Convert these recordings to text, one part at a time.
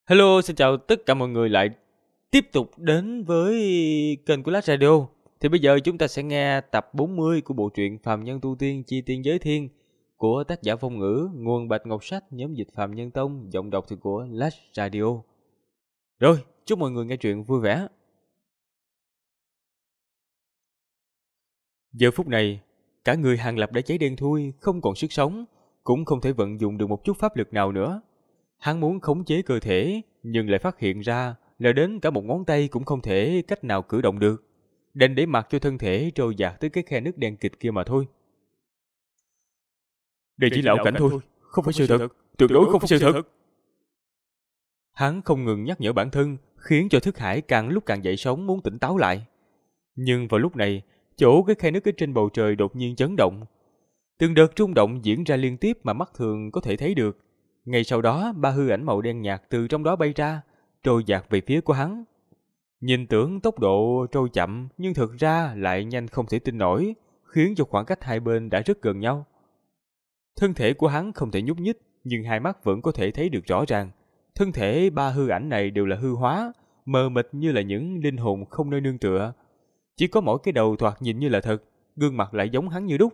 Hello, xin chào tất cả mọi người lại tiếp tục đến với kênh của Lát Radio. Thì bây giờ chúng ta sẽ nghe tập 40 của bộ truyện Phàm Nhân Tu Tiên Chi Tiên Giới Thiên của tác giả Phong Ngữ, nguồn Bạch Ngọc Sách, nhóm dịch Phàm Nhân Tông, giọng đọc thì của Lát Radio. Rồi, chúc mọi người nghe truyện vui vẻ. Giờ phút này, cả người Hàng Lập đã cháy đen thui, không còn sức sống, cũng không thể vận dụng được một chút pháp lực nào nữa. Hắn muốn khống chế cơ thể, nhưng lại phát hiện ra là đến cả một ngón tay cũng không thể cách nào cử động được, đành để mặc cho thân thể trôi dạt tới cái khe nước đen kịt kia mà thôi. Đây chỉ là ảo cảnh thôi, không phải sự thật, tuyệt đối không phải sự thật. Hắn không ngừng nhắc nhở bản thân, khiến cho thức hải càng lúc càng dậy sóng muốn tỉnh táo lại. Nhưng vào lúc này, chỗ cái khe nước ở trên bầu trời đột nhiên chấn động. Từng đợt rung động diễn ra liên tiếp mà mắt thường có thể thấy được. Ngay sau đó, ba hư ảnh màu đen nhạt từ trong đó bay ra, trôi dạt về phía của hắn. Nhìn tưởng tốc độ trôi chậm, nhưng thực ra lại nhanh không thể tin nổi, khiến cho khoảng cách hai bên đã rất gần nhau. Thân thể của hắn không thể nhúc nhích, nhưng hai mắt vẫn có thể thấy được rõ ràng. Thân thể ba hư ảnh này đều là hư hóa, mờ mịt như là những linh hồn không nơi nương tựa. Chỉ có mỗi cái đầu thoạt nhìn như là thật, gương mặt lại giống hắn như đúc.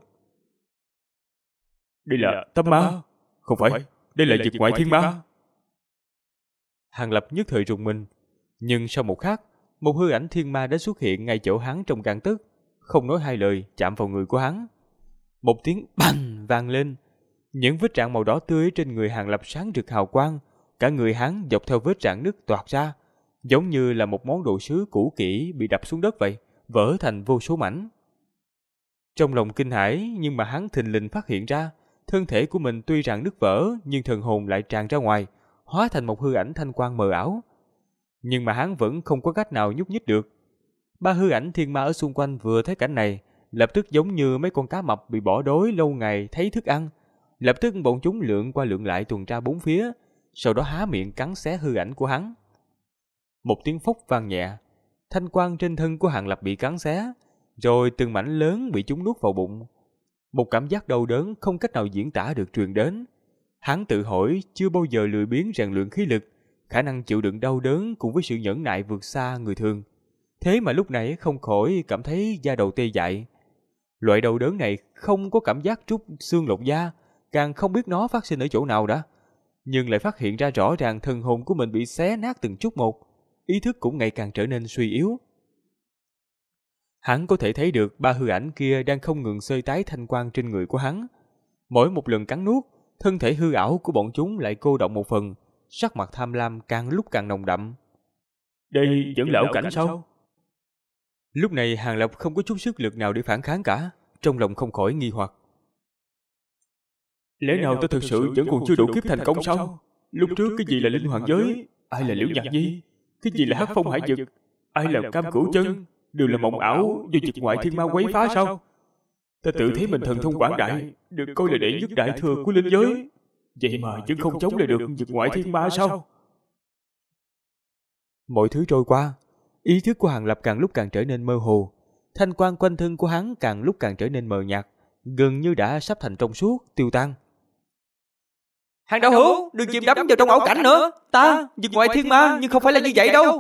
Đây là tâm ma? Không phải, đây là vực ngoại thiên ma. Hàng Lập nhất thời rùng mình, nhưng sau một khắc, một hư ảnh thiên ma đã xuất hiện ngay chỗ hắn trong gang tấc, không nói hai lời chạm vào người của hắn. Một tiếng bành vang lên, những vết rạn màu đỏ tươi trên người Hàng Lập sáng rực hào quang, cả người hắn dọc theo vết rạn nứt toạc ra, giống như là một món đồ sứ cũ kỹ bị đập xuống đất vậy, vỡ thành vô số mảnh. Trong lòng kinh hãi, nhưng mà hắn thình lình phát hiện ra, thân thể của mình tuy rằng nứt vỡ, nhưng thần hồn lại tràn ra ngoài, hóa thành một hư ảnh thanh quang mờ ảo. Nhưng mà hắn vẫn không có cách nào nhúc nhích được. Ba hư ảnh thiên ma ở xung quanh vừa thấy cảnh này, lập tức giống như mấy con cá mập bị bỏ đói lâu ngày thấy thức ăn. Lập tức bọn chúng lượn qua lượn lại tuần tra bốn phía, sau đó há miệng cắn xé hư ảnh của hắn. Một tiếng phốc vang nhẹ, thanh quang trên thân của Hàng Lập bị cắn xé, rồi từng mảnh lớn bị chúng nuốt vào bụng. Một cảm giác đau đớn không cách nào diễn tả được truyền đến. Hắn tự hỏi chưa bao giờ lười biếng rèn luyện khí lực, khả năng chịu đựng đau đớn cùng với sự nhẫn nại vượt xa người thường. Thế mà lúc nãy không khỏi cảm thấy da đầu tê dại. Loại đau đớn này không có cảm giác trút xương lột da, càng không biết nó phát sinh ở chỗ nào đã. Nhưng lại phát hiện ra rõ ràng thần hồn của mình bị xé nát từng chút một, ý thức cũng ngày càng trở nên suy yếu. Hắn có thể thấy được ba hư ảnh kia đang không ngừng xơi tái thanh quang trên người của hắn. Mỗi một lần cắn nuốt, thân thể hư ảo của bọn chúng lại cô động một phần, sắc mặt tham lam càng lúc càng nồng đậm. Đây vẫn là ảo cảnh sao? Lúc này Hàng Lập không có chút sức lực nào để phản kháng cả, trong lòng không khỏi nghi hoặc. Lẽ nào ta thực sự vẫn còn chưa đủ kiếp thành công sao? Lúc trước cái gì là linh hoàng giới, ai là Liễu Nhạc Nhi, cái gì là Hắc Phong Hải Dực, ai là Cam Cửu Chân, đều là mộng ảo do vực ngoại thiên ma quấy phá sao? Ta tự thấy mình thần thông quảng đại, được coi là đệ nhất đại thừa của linh giới, vậy mà vẫn không chống lại được vực ngoại thiên ma sao? Mọi thứ trôi qua, ý thức của Hàng Lập càng lúc càng trở nên mơ hồ, thanh quang quanh thân của hắn càng lúc càng trở nên mờ nhạt, gần như đã sắp thành trong suốt, tiêu tan. Hàng đạo hữu, đừng chìm đắm vào trong ảo cảnh nữa. Ta, vực ngoại thiên ma, nhưng không phải là như vậy đâu.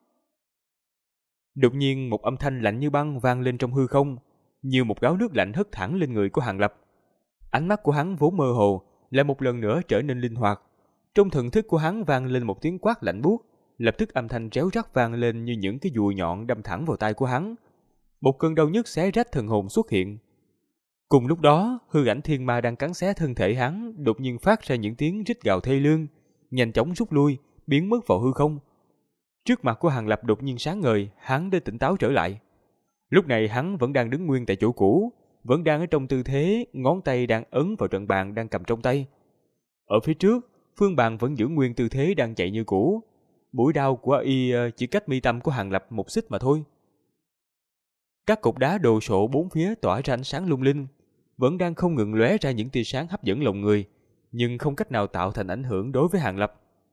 Đột nhiên một âm thanh lạnh như băng vang lên trong hư không, như một gáo nước lạnh hất thẳng lên người của Hàng Lập. Ánh mắt của hắn vốn mơ hồ, lại một lần nữa trở nên linh hoạt. Trong thần thức của hắn vang lên một tiếng quát lạnh buốt, lập tức âm thanh réo rắt vang lên như những cái dùi nhọn đâm thẳng vào tai của hắn. Một cơn đau nhức xé rách thần hồn xuất hiện. Cùng lúc đó, hư ảnh thiên ma đang cắn xé thân thể hắn đột nhiên phát ra những tiếng rít gào thê lương, nhanh chóng rút lui, biến mất vào hư không. Trước mặt của Hàng Lập đột nhiên sáng ngời, hắn đã tỉnh táo trở lại. Lúc này hắn vẫn đang đứng nguyên tại chỗ cũ, vẫn đang ở trong tư thế ngón tay đang ấn vào trận bàn đang cầm trong tay. Ở phía trước, phương bàn vẫn giữ nguyên tư thế đang chạy như cũ. Mũi đao của y chỉ cách mi tâm của Hàng Lập một xích mà thôi. Các cục đá đồ sộ bốn phía tỏa ra ánh sáng lung linh, vẫn đang không ngừng lóe ra những tia sáng hấp dẫn lòng người, nhưng không cách nào tạo thành ảnh hưởng đối với Hàng Lập.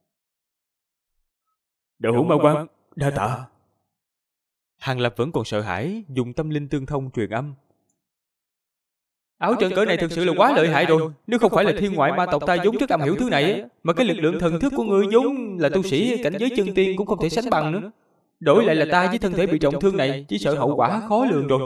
Đạo hữu Ma Quan, đa tạ. Hàng Lập vẫn còn sợ hãi, dùng tâm linh tương thông truyền âm. Áo trần cỡ này thực sự là quá lợi hại rồi. Nếu không phải là thiên ngoại ma tộc ta vốn rất am hiểu thứ này, mà cái lực lượng thần thức của ngươi vốn là tu sĩ cảnh giới chân tiên cũng không thể sánh bằng nữa. Đổi lại là ta với thân thể bị trọng thương này, chỉ sợ hậu quả khó lường rồi.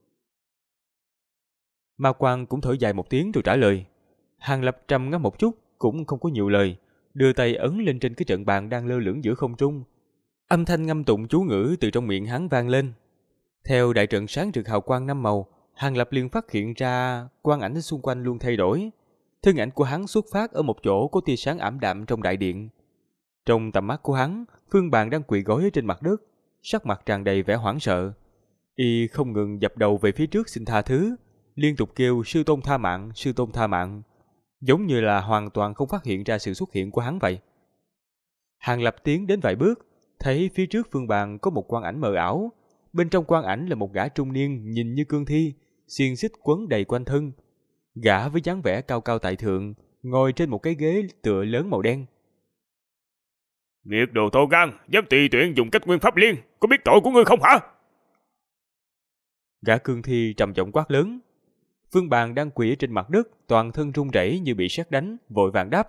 Ma Quang cũng thở dài một tiếng rồi trả lời. Hàng Lập trầm ngâm một chút, cũng không có nhiều lời, đưa tay ấn lên trên cái trận bàn đang lơ lửng giữa không trung. Âm thanh ngâm tụng chú ngữ từ trong miệng hắn vang lên. Theo đại trận sáng rực hào quang năm màu, Hàng Lập liền phát hiện ra quang ảnh xung quanh luôn thay đổi. Thân ảnh của hắn xuất phát ở một chỗ có tia sáng ảm đạm trong đại điện. Trong tầm mắt của hắn, Phương Bàn đang quỳ gối trên mặt đất, sắc mặt tràn đầy vẻ hoảng sợ. Y không ngừng dập đầu về phía trước xin tha thứ, liên tục kêu sư tôn tha mạng, sư tôn tha mạng, giống như là hoàn toàn không phát hiện ra sự xuất hiện của hắn vậy. Hàng Lập tiến đến vài bước, thấy phía trước Phương Bàn có một quang ảnh mờ ảo. Bên trong quang ảnh là một gã trung niên nhìn như cương thi, xiềng xích quấn đầy quanh thân. Gã với dáng vẻ cao cao tại thượng, ngồi trên một cái ghế tựa lớn màu đen. Nghiệt đồ to gan, dám tùy tiện dùng cách nguyên pháp liên, có biết tội của ngươi không hả? Gã cương thi trầm giọng quát lớn. Phương Bàn đang quỳ trên mặt đất, toàn thân run rẩy như bị sét đánh, vội vàng đáp.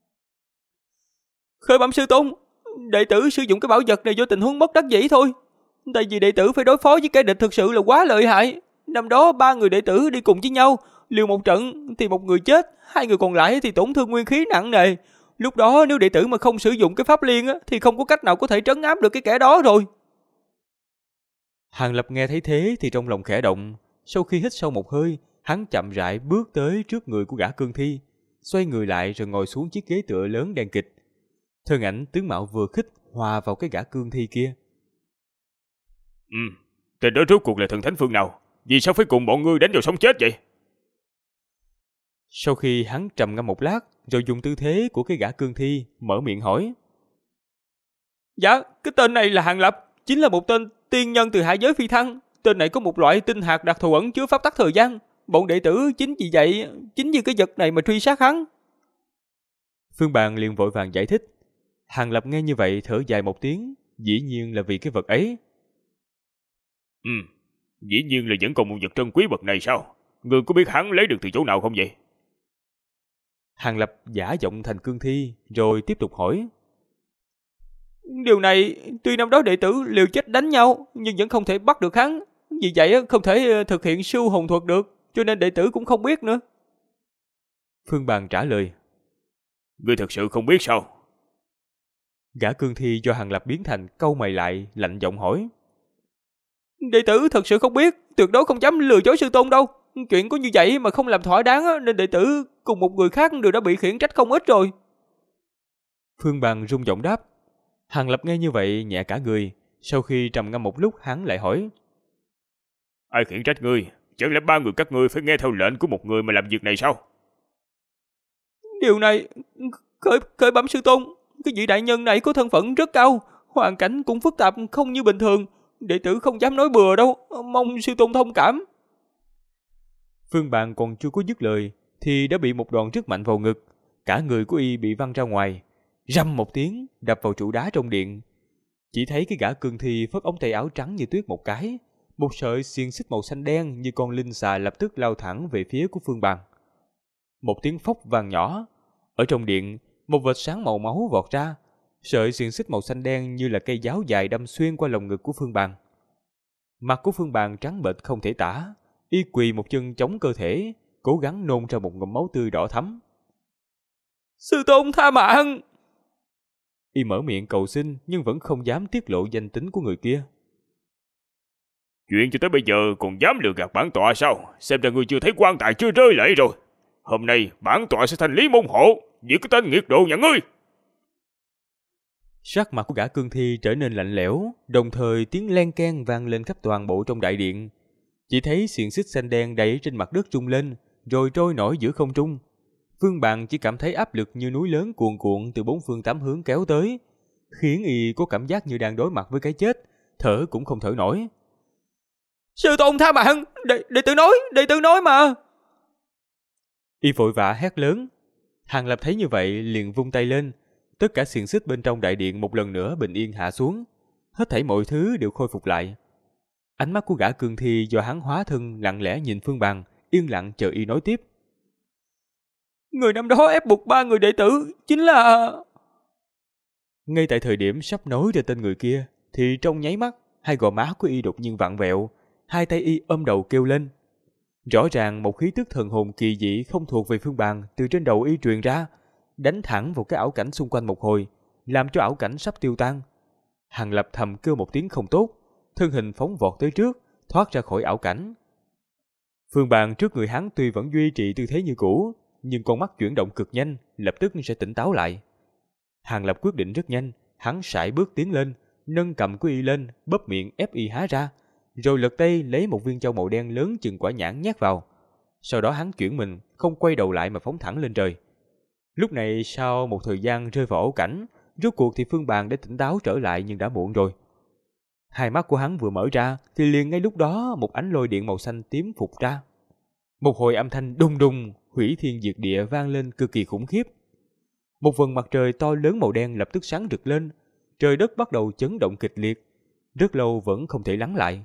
Khởi bẩm sư tôn, đệ tử sử dụng cái bảo vật này do tình huống bất đắc dĩ thôi. Tại vì đệ tử phải đối phó với kẻ địch thực sự là quá lợi hại. Năm đó 3 người đệ tử đi cùng với nhau, liều một trận thì một người chết, 2 người còn lại thì tổn thương nguyên khí nặng nề. Lúc đó nếu đệ tử mà không sử dụng cái pháp liên thì không có cách nào có thể trấn áp được cái kẻ đó rồi. Hàng Lập nghe thấy thế thì trong lòng khẽ động. Sau khi hít sâu một hơi, hắn chậm rãi bước tới trước người của gã cương thi, xoay người lại rồi ngồi xuống chiếc ghế tựa lớn đen kịch. Thân ảnh tướng mạo vừa khích hòa vào cái gã cương thi kia. Tên đó rốt cuộc là thần thánh phương nào? Vì sao phải cùng bọn ngươi đánh vào sống chết vậy? Sau khi hắn trầm ngâm một lát, rồi dùng tư thế của cái gã cương thi, mở miệng hỏi. Dạ, cái tên này là Hàng Lập, chính là một tên tiên nhân từ hạ giới phi thăng. Tên này có một loại tinh hạt đặc thù ẩn chứa pháp tắc thời gian. Bọn đệ tử chính vì vậy, chính vì cái vật này mà truy sát hắn. Phương Bàn liền vội vàng giải thích. Hàng Lập nghe như vậy thở dài một tiếng, dĩ nhiên là vì cái vật ấy. Dĩ nhiên là vẫn còn một vật trân quý bậc này sao? Ngươi có biết hắn lấy được từ chỗ nào không vậy? Hàng Lập giả giọng thành cương thi, rồi tiếp tục hỏi. Điều này, tuy năm đó đệ tử liều chết đánh nhau, nhưng vẫn không thể bắt được hắn. Vì vậy không thể thực hiện siêu hồn thuật được, cho nên đệ tử cũng không biết nữa. Phương Bàn trả lời. Ngươi thật sự không biết sao? Gã cương thi do Hàng Lập biến thành cau mày lại, lạnh giọng hỏi. Đệ tử thật sự không biết, tuyệt đối không dám lừa dối sư tôn đâu. Chuyện có như vậy mà không làm thỏa đáng nên đệ tử cùng một người khác đều đã bị khiển trách không ít rồi. Phương Bàn rung giọng đáp. Hàng Lập nghe như vậy nhẹ cả người. Sau khi trầm ngâm một lúc, hắn lại hỏi. Ai khiển trách ngươi? Chẳng lẽ 3 người các ngươi phải nghe theo lệnh của một người mà làm việc này sao? Điều này, khởi bẩm sư tôn, cái vị đại nhân này có thân phận rất cao, hoàn cảnh cũng phức tạp không như bình thường. Đệ tử không dám nói bừa đâu, mong sư tôn thông cảm. Phương Bàn còn chưa có dứt lời thì đã bị một đòn rất mạnh vào ngực. Cả người của y bị văng ra ngoài, rầm một tiếng đập vào trụ đá trong điện. Chỉ thấy cái gã cương thi phất ống tay áo trắng như tuyết một cái, một sợi xiềng xích màu xanh đen như con linh xà lập tức lao thẳng về phía của Phương Bàn. Một tiếng phốc vang nhỏ, ở trong điện một vệt sáng màu máu vọt ra. Sợi xiềng xích màu xanh đen như là cây giáo dài đâm xuyên qua lồng ngực của Phương Bàn. Mặt của Phương Bàn trắng bệch không thể tả, y quỳ một chân chống cơ thể, cố gắng nôn ra một ngụm máu tươi đỏ thắm. Sư tôn tha mạng! Y mở miệng cầu xin nhưng vẫn không dám tiết lộ danh tính của người kia. Chuyện cho tới bây giờ còn dám lừa gạt bản tọa sao? Xem ra ngươi chưa thấy quan tài chưa rơi lệ rồi. Hôm nay bản tọa sẽ thành Lý Môn Hộ, giết cái tên nghiệt đồ nhà ngươi. Sắc mặt của gã cương thi trở nên lạnh lẽo, đồng thời tiếng len keng vang lên khắp toàn bộ trong đại điện. Chỉ thấy xiềng xích xanh đen đẩy trên mặt đất rung lên, rồi trôi nổi giữa không trung. Phương Bàn chỉ cảm thấy áp lực như núi lớn cuồn cuộn từ 4 phương 8 hướng kéo tới, khiến y có cảm giác như đang đối mặt với cái chết, thở cũng không thở nổi. Sư tôn tha mạng, đệ tử nói mà. Y vội vã hét lớn. Hàng Lập thấy như vậy liền vung tay lên, tất cả xiềng xích bên trong đại điện một lần nữa bình yên hạ xuống, hết thảy mọi thứ đều khôi phục lại. Ánh mắt của gã cương thi do hắn hóa thân lặng lẽ nhìn Phương Bàn, yên lặng chờ y nói tiếp. Người năm đó ép buộc 3 người đệ tử chính là... Ngay tại thời điểm sắp nói ra tên người kia, thì trong nháy mắt, hai gò má của y đột nhiên vặn vẹo, hai tay y ôm đầu kêu lên. Rõ ràng một khí tức thần hồn kỳ dị không thuộc về Phương Bàn từ trên đầu y truyền ra, đánh thẳng vào cái ảo cảnh xung quanh một hồi, làm cho ảo cảnh sắp tiêu tan. Hàng Lập thầm kêu một tiếng không tốt, thân hình phóng vọt tới trước, thoát ra khỏi ảo cảnh. Phương Bàn trước người hắn tuy vẫn duy trì tư thế như cũ, nhưng con mắt chuyển động cực nhanh, lập tức sẽ tỉnh táo lại. Hàng Lập quyết định rất nhanh, hắn sải bước tiến lên, nâng cầm của y lên, bóp miệng ép y há ra, rồi lật tay lấy một viên châu màu đen lớn chừng quả nhãn nhét vào. Sau đó hắn chuyển mình, không quay đầu lại mà phóng thẳng lên trời. Lúc này sau một thời gian rơi vào ảo cảnh, rốt cuộc thì Phương Bàn đã tỉnh táo trở lại nhưng đã muộn rồi. Hai mắt của hắn vừa mở ra thì liền ngay lúc đó một ánh lôi điện màu xanh tím phụt ra. Một hồi âm thanh đùng đùng, hủy thiên diệt địa vang lên cực kỳ khủng khiếp. Một vầng mặt trời to lớn màu đen lập tức sáng rực lên, trời đất bắt đầu chấn động kịch liệt, rất lâu vẫn không thể lắng lại.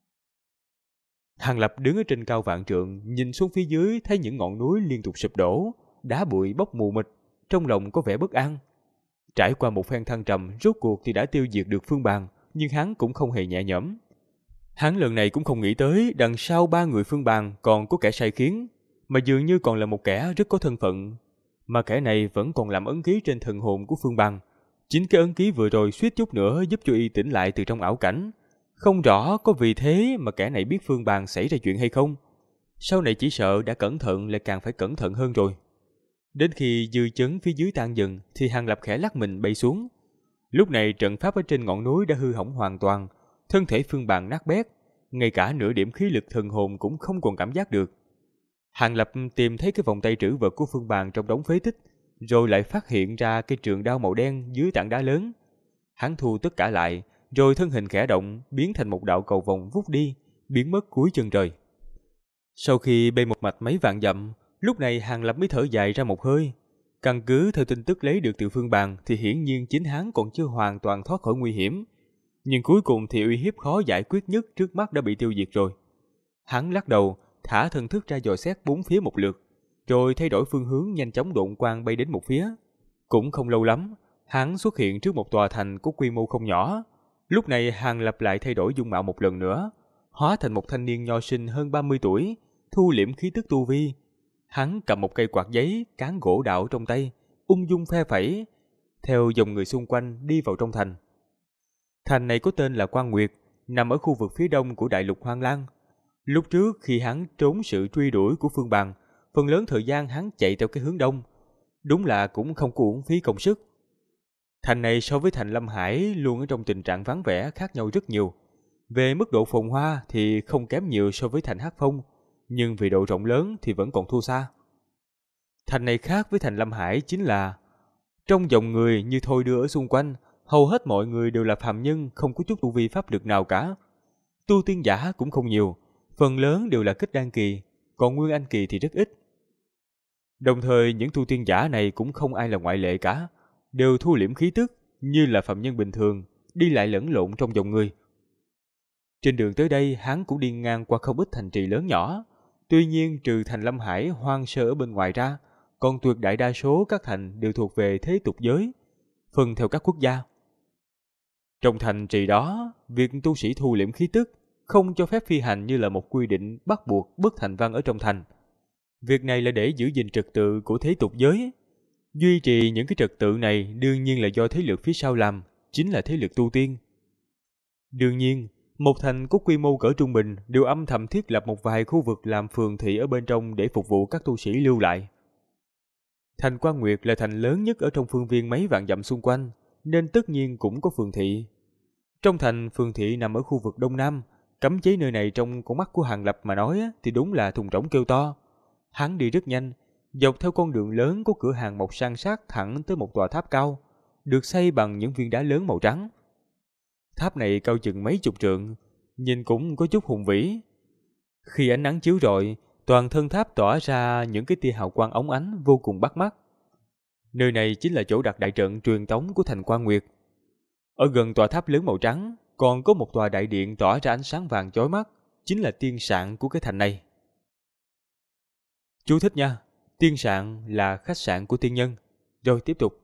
Hàng Lập đứng ở trên cao vạn trượng, nhìn xuống phía dưới thấy những ngọn núi liên tục sụp đổ, đá bụi bốc mù mịt, trong lòng có vẻ bất an. Trải qua một phen thăng trầm, rốt cuộc thì đã tiêu diệt được Phương Bàn, nhưng hắn cũng không hề nhẹ nhõm. Hắn lần này cũng không nghĩ tới đằng sau 3 người Phương Bàn còn có kẻ sai khiến, mà dường như còn là một kẻ rất có thân phận, mà kẻ này vẫn còn làm ấn ký trên thần hồn của Phương Bàn. Chính cái ấn ký vừa rồi suýt chút nữa giúp cho y tỉnh lại từ trong ảo cảnh. Không rõ có vì thế mà kẻ này biết Phương Bàn xảy ra chuyện hay không. Sau này chỉ sợ đã cẩn thận lại càng phải cẩn thận hơn rồi. Đến khi dư chấn phía dưới tan dần thì Hàng Lập khẽ lắc mình bay xuống. Lúc này trận pháp ở trên ngọn núi đã hư hỏng hoàn toàn, thân thể Phương Bàn nát bét, ngay cả nửa điểm khí lực thần hồn cũng không còn cảm giác được. Hàng Lập tìm thấy cái vòng tay trữ vật của Phương Bàn trong đống phế tích, rồi lại phát hiện ra cây trường đao màu đen dưới tảng đá lớn. Hắn thu tất cả lại, rồi thân hình khẽ động, biến thành một đạo cầu vòng vút đi, biến mất cuối chân trời. Sau khi bay một mạch mấy vạn dặm, lúc này Hàng Lập mới thở dài ra một hơi. Căn cứ theo tin tức lấy được từ Phương Bàn thì hiển nhiên chính hắn còn chưa hoàn toàn thoát khỏi nguy hiểm. Nhưng cuối cùng thì uy hiếp khó giải quyết nhất trước mắt đã bị tiêu diệt rồi. Hắn lắc đầu, thả thần thức ra dò xét bốn phía một lượt, rồi thay đổi phương hướng nhanh chóng độn quang bay đến một phía. Cũng không lâu lắm, hắn xuất hiện trước một tòa thành có quy mô không nhỏ. Lúc này Hàng Lập lại thay đổi dung mạo một lần nữa, hóa thành một thanh niên nho sinh hơn 30 tuổi, thu liễm khí tức tu vi. Hắn cầm một cây quạt giấy, cán gỗ đạo trong tay, ung dung phe phẩy, theo dòng người xung quanh đi vào trong thành. Thành này có tên là Quan Nguyệt, nằm ở khu vực phía đông của đại lục Hoang Lang. Lúc trước khi hắn trốn sự truy đuổi của Phương Bàn, phần lớn thời gian hắn chạy theo cái hướng đông. Đúng là cũng không có uổng phí công sức. Thành này so với thành Lâm Hải luôn ở trong tình trạng vắng vẻ khác nhau rất nhiều. Về mức độ phồn hoa thì không kém nhiều so với thành Hắc Phong, nhưng về độ rộng lớn thì vẫn còn thua xa. Thành này khác với thành Lâm Hải chính là trong dòng người như thôi đưa ở xung quanh, hầu hết mọi người đều là phàm nhân, không có chút tu vi pháp lực nào cả. Tu tiên giả cũng không nhiều, phần lớn đều là kết đan kỳ, còn nguyên anh kỳ thì rất ít. Đồng thời những tu tiên giả này cũng không ai là ngoại lệ cả, đều thu liễm khí tức như là phàm nhân bình thường, đi lại lẫn lộn trong dòng người. Trên đường tới đây hắn cũng đi ngang qua không ít thành trì lớn nhỏ, tuy nhiên trừ thành Lâm Hải hoang sơ ở bên ngoài ra, còn tuyệt đại đa số các thành đều thuộc về thế tục giới, phân theo các quốc gia. Trong thành trì đó, việc tu sĩ thu liễm khí tức không cho phép phi hành như là một quy định bắt buộc bất thành văn ở trong thành. Việc này là để giữ gìn trật tự của thế tục giới. Duy trì những cái trật tự này đương nhiên là do thế lực phía sau làm, chính là thế lực tu tiên. Đương nhiên, một thành có quy mô cỡ trung bình đều âm thầm thiết lập một vài khu vực làm phường thị ở bên trong để phục vụ các tu sĩ lưu lại. Thành Quan Nguyệt là thành lớn nhất ở trong phương viên mấy vạn dặm xung quanh, nên tất nhiên cũng có phường thị. Trong thành, phường thị nằm ở khu vực đông nam, cấm chế nơi này trong con mắt của Hàng Lập mà nói thì đúng là thùng rỗng kêu to. Hắn đi rất nhanh, dọc theo con đường lớn có cửa hàng mọc san sát thẳng tới một tòa tháp cao, được xây bằng những viên đá lớn màu trắng. Tháp này cao chừng mấy chục trượng, nhìn cũng có chút hùng vĩ. Khi ánh nắng chiếu rọi, toàn thân tháp tỏa ra những cái tia hào quang óng ánh vô cùng bắt mắt. Nơi này chính là chỗ đặt đại trận truyền tống của thành Quan Nguyệt. Ở gần tòa tháp lớn màu trắng, còn có một tòa đại điện tỏa ra ánh sáng vàng chói mắt, chính là tiên sạn của cái thành này. Chú thích nha, tiên sạn là khách sạn của tiên nhân. Rồi tiếp tục.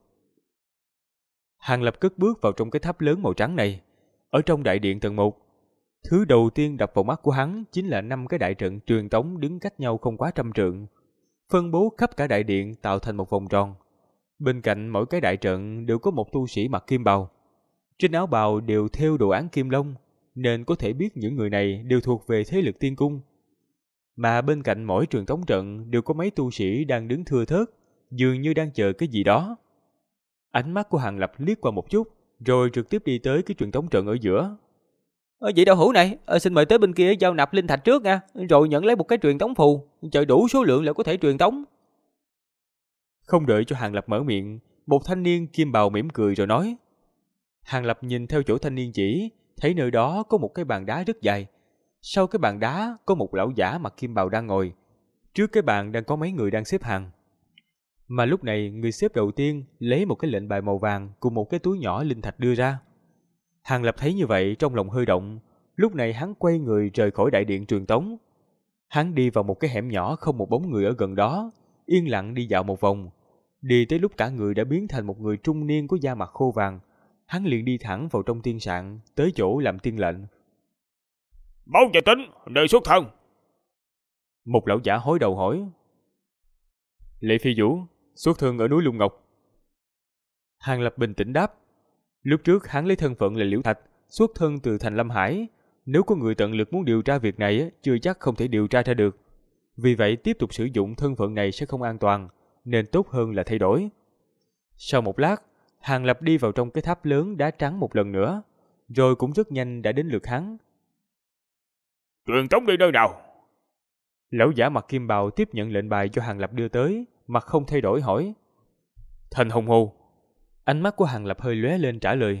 Hàng Lập cất bước vào trong cái tháp lớn màu trắng này. Ở trong đại điện tầng 1, thứ đầu tiên đập vào mắt của hắn chính là 5 cái đại trận truyền tống đứng cách nhau không quá 100 trượng, phân bố khắp cả đại điện tạo thành một vòng tròn. Bên cạnh mỗi cái đại trận đều có một tu sĩ mặc kim bào. Trên áo bào đều thêu đồ án kim long, nên có thể biết những người này đều thuộc về thế lực tiên cung. Mà bên cạnh mỗi truyền tống trận đều có mấy tu sĩ đang đứng thưa thớt, dường như đang chờ cái gì đó. Ánh mắt của Hàng Lập liếc qua một chút, rồi trực tiếp đi tới cái truyền tống trận ở giữa. Vị đạo hữu này, xin mời tới bên kia giao nạp linh thạch trước nha, rồi nhận lấy một cái truyền tống phù, chờ đủ số lượng là có thể truyền tống. Không đợi cho Hàng Lập mở miệng, một thanh niên kim bào mỉm cười rồi nói. Hàng Lập nhìn theo chỗ thanh niên chỉ, thấy nơi đó có một cái bàn đá rất dài. Sau cái bàn đá có một lão giả mặc kim bào đang ngồi. Trước cái bàn đang có mấy người đang xếp hàng. Mà lúc này người xếp đầu tiên lấy một cái lệnh bài màu vàng cùng một cái túi nhỏ linh thạch đưa ra. Hàng Lập thấy như vậy trong lòng hơi động. Lúc này hắn quay người rời khỏi đại điện truyền tống. Hắn đi vào một cái hẻm nhỏ không một bóng người ở gần đó, yên lặng đi dạo một vòng. Đi tới lúc cả người đã biến thành một người trung niên có da mặt khô vàng, hắn liền đi thẳng vào trong tiên sạn, tới chỗ làm tiên lệnh. Báo cho tính, nơi xuất thân. Một lão giả hối đầu hỏi. Lệ Phi Vũ, xuất thân ở núi Lung Ngọc. Hàng Lập bình tĩnh đáp. Lúc trước hắn lấy thân phận là Liễu Thạch, xuất thân từ thành Lâm Hải. Nếu có người tận lực muốn điều tra việc này, chưa chắc không thể điều tra ra được. Vì vậy tiếp tục sử dụng thân phận này sẽ không an toàn, nên tốt hơn là thay đổi. Sau một lát, Hàng Lập đi vào trong cái tháp lớn đá trắng một lần nữa, rồi cũng rất nhanh đã đến lượt hắn. Truyền tống đi nơi nào? Lão giả mặc kim bào tiếp nhận lệnh bài cho Hàng Lập đưa tới, mặt không thay đổi hỏi. Thành Hồng Hồ. Ánh mắt của Hàng Lập hơi lóe lên trả lời.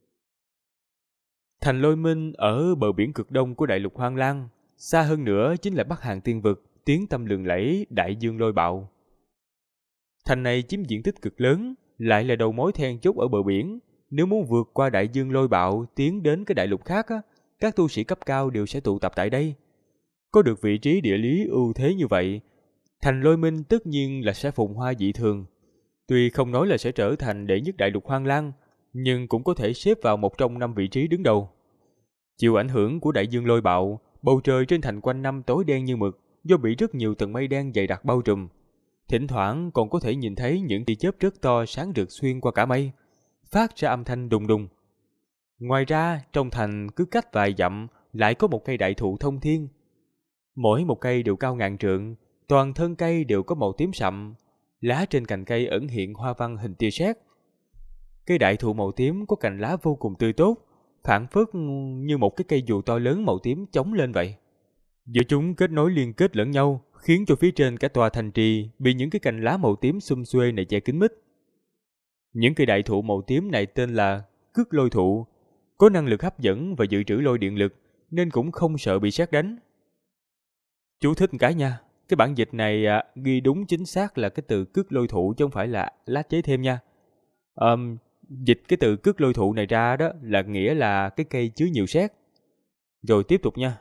Thành Lôi Minh ở bờ biển cực đông của đại lục Hoang Lang, xa hơn nữa chính là Bắc Hàng Tiên Vực, tiếng tăm lừng lẫy Đại Dương Lôi Bạo. Thành này chiếm diện tích cực lớn, lại là đầu mối then chốt ở bờ biển. Nếu muốn vượt qua Đại Dương Lôi Bạo tiến đến cái đại lục khác, các tu sĩ cấp cao đều sẽ tụ tập tại đây. Có được vị trí địa lý ưu thế như vậy, Thành Lôi Minh tất nhiên là sẽ phồn hoa dị thường. Tuy không nói là sẽ trở thành đệ nhất đại lục Hoang Lang, nhưng cũng có thể xếp vào một trong 5 vị trí đứng đầu. Chịu ảnh hưởng của Đại Dương Lôi Bạo, bầu trời trên thành quanh năm tối đen như mực do bị rất nhiều tầng mây đen dày đặc bao trùm. Thỉnh thoảng còn có thể nhìn thấy những tia chớp rất to sáng rực xuyên qua cả mây, phát ra âm thanh đùng đùng. Ngoài ra, trong thành cứ cách vài dặm lại có một cây đại thụ thông thiên. Mỗi một cây đều cao ngàn trượng, toàn thân cây đều có màu tím sậm, lá trên cành cây ẩn hiện hoa văn hình tia sét. Cây đại thụ màu tím có cành lá vô cùng tươi tốt, phảng phất như một cái cây dù to lớn màu tím chống lên vậy. Giữa chúng kết nối liên kết lẫn nhau, khiến cho phía trên cả tòa thành trì bị những cái cành lá màu tím sum xuê này che kín mít. Những cây đại thụ màu tím này tên là Cước Lôi Thụ, có năng lực hấp dẫn và dự trữ lôi điện lực, nên cũng không sợ bị sét đánh. Chú thích cái nha, cái bản dịch này ghi đúng chính xác là cái từ Cước Lôi Thụ chứ không phải là lá chế thêm nha. Dịch cái từ Cước Lôi Thụ này ra đó là nghĩa là cái cây chứa nhiều sét. Rồi tiếp tục nha.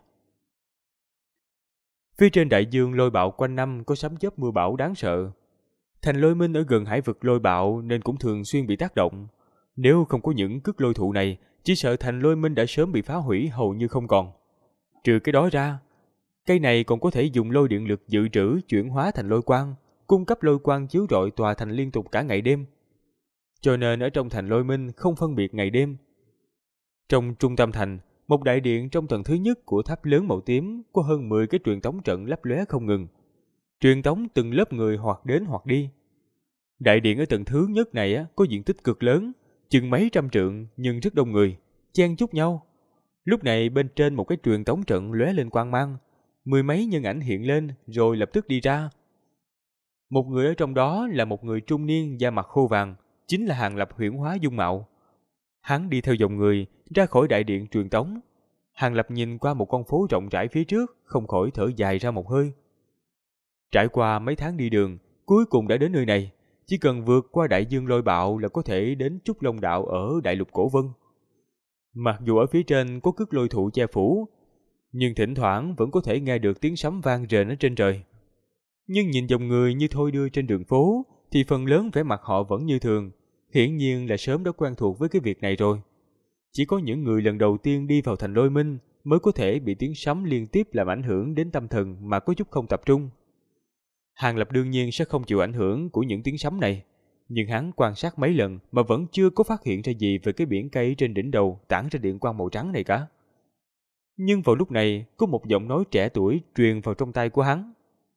Phía trên đại dương Lôi Bạo quanh năm có sấm chớp mưa bão đáng sợ. Thành Lôi Minh ở gần hải vực Lôi Bạo nên cũng thường xuyên bị tác động. Nếu không có những Cước Lôi Thụ này, chỉ sợ Thành Lôi Minh đã sớm bị phá hủy hầu như không còn. Trừ cái đó ra, cây này còn có thể dùng lôi điện lực dự trữ chuyển hóa thành lôi quang, cung cấp lôi quang chiếu rọi tòa thành liên tục cả ngày đêm. Cho nên ở trong thành Lôi Minh không phân biệt ngày đêm. Trong trung tâm thành, một đại điện trong tầng thứ nhất của tháp lớn màu tím có hơn 10 cái truyền tống trận lấp lóe không ngừng. Truyền tống từng lớp người hoặc đến hoặc đi. Đại điện ở tầng thứ nhất này có diện tích cực lớn, chừng mấy trăm trượng nhưng rất đông người, chen chúc nhau. Lúc này bên trên một cái truyền tống trận lóe lên quang mang, 10 mấy nhân ảnh hiện lên rồi lập tức đi ra. Một người ở trong đó là một người trung niên da mặt khô vàng, chính là Hàng Lập huyễn hóa dung mạo. Hắn đi theo dòng người ra khỏi đại điện truyền tống. Hàng Lập nhìn qua một con phố rộng rãi phía trước, không khỏi thở dài ra một hơi. Trải qua mấy tháng đi đường, cuối cùng đã đến nơi này. Chỉ cần vượt qua đại dương Lôi Bạo là có thể đến Trúc Long Đạo ở đại lục Cổ Vân. Mặc dù ở phía trên có Cước Lôi Thụ che phủ, nhưng thỉnh thoảng vẫn có thể nghe được tiếng sấm vang rền ở trên trời. Nhưng nhìn dòng người như thôi đưa trên đường phố thì phần lớn vẻ mặt họ vẫn như thường, hiển nhiên là sớm đã quen thuộc với cái việc này rồi. Chỉ có những người lần đầu tiên đi vào thành Lôi Minh mới có thể bị tiếng sấm liên tiếp làm ảnh hưởng đến tâm thần mà có chút không tập trung. Hàng Lập đương nhiên sẽ không chịu ảnh hưởng của những tiếng sấm này, nhưng hắn quan sát mấy lần mà vẫn chưa có phát hiện ra gì về cái biển cây trên đỉnh đầu tản ra điện quang màu trắng này cả. Nhưng vào lúc này, có một giọng nói trẻ tuổi truyền vào trong tai của hắn.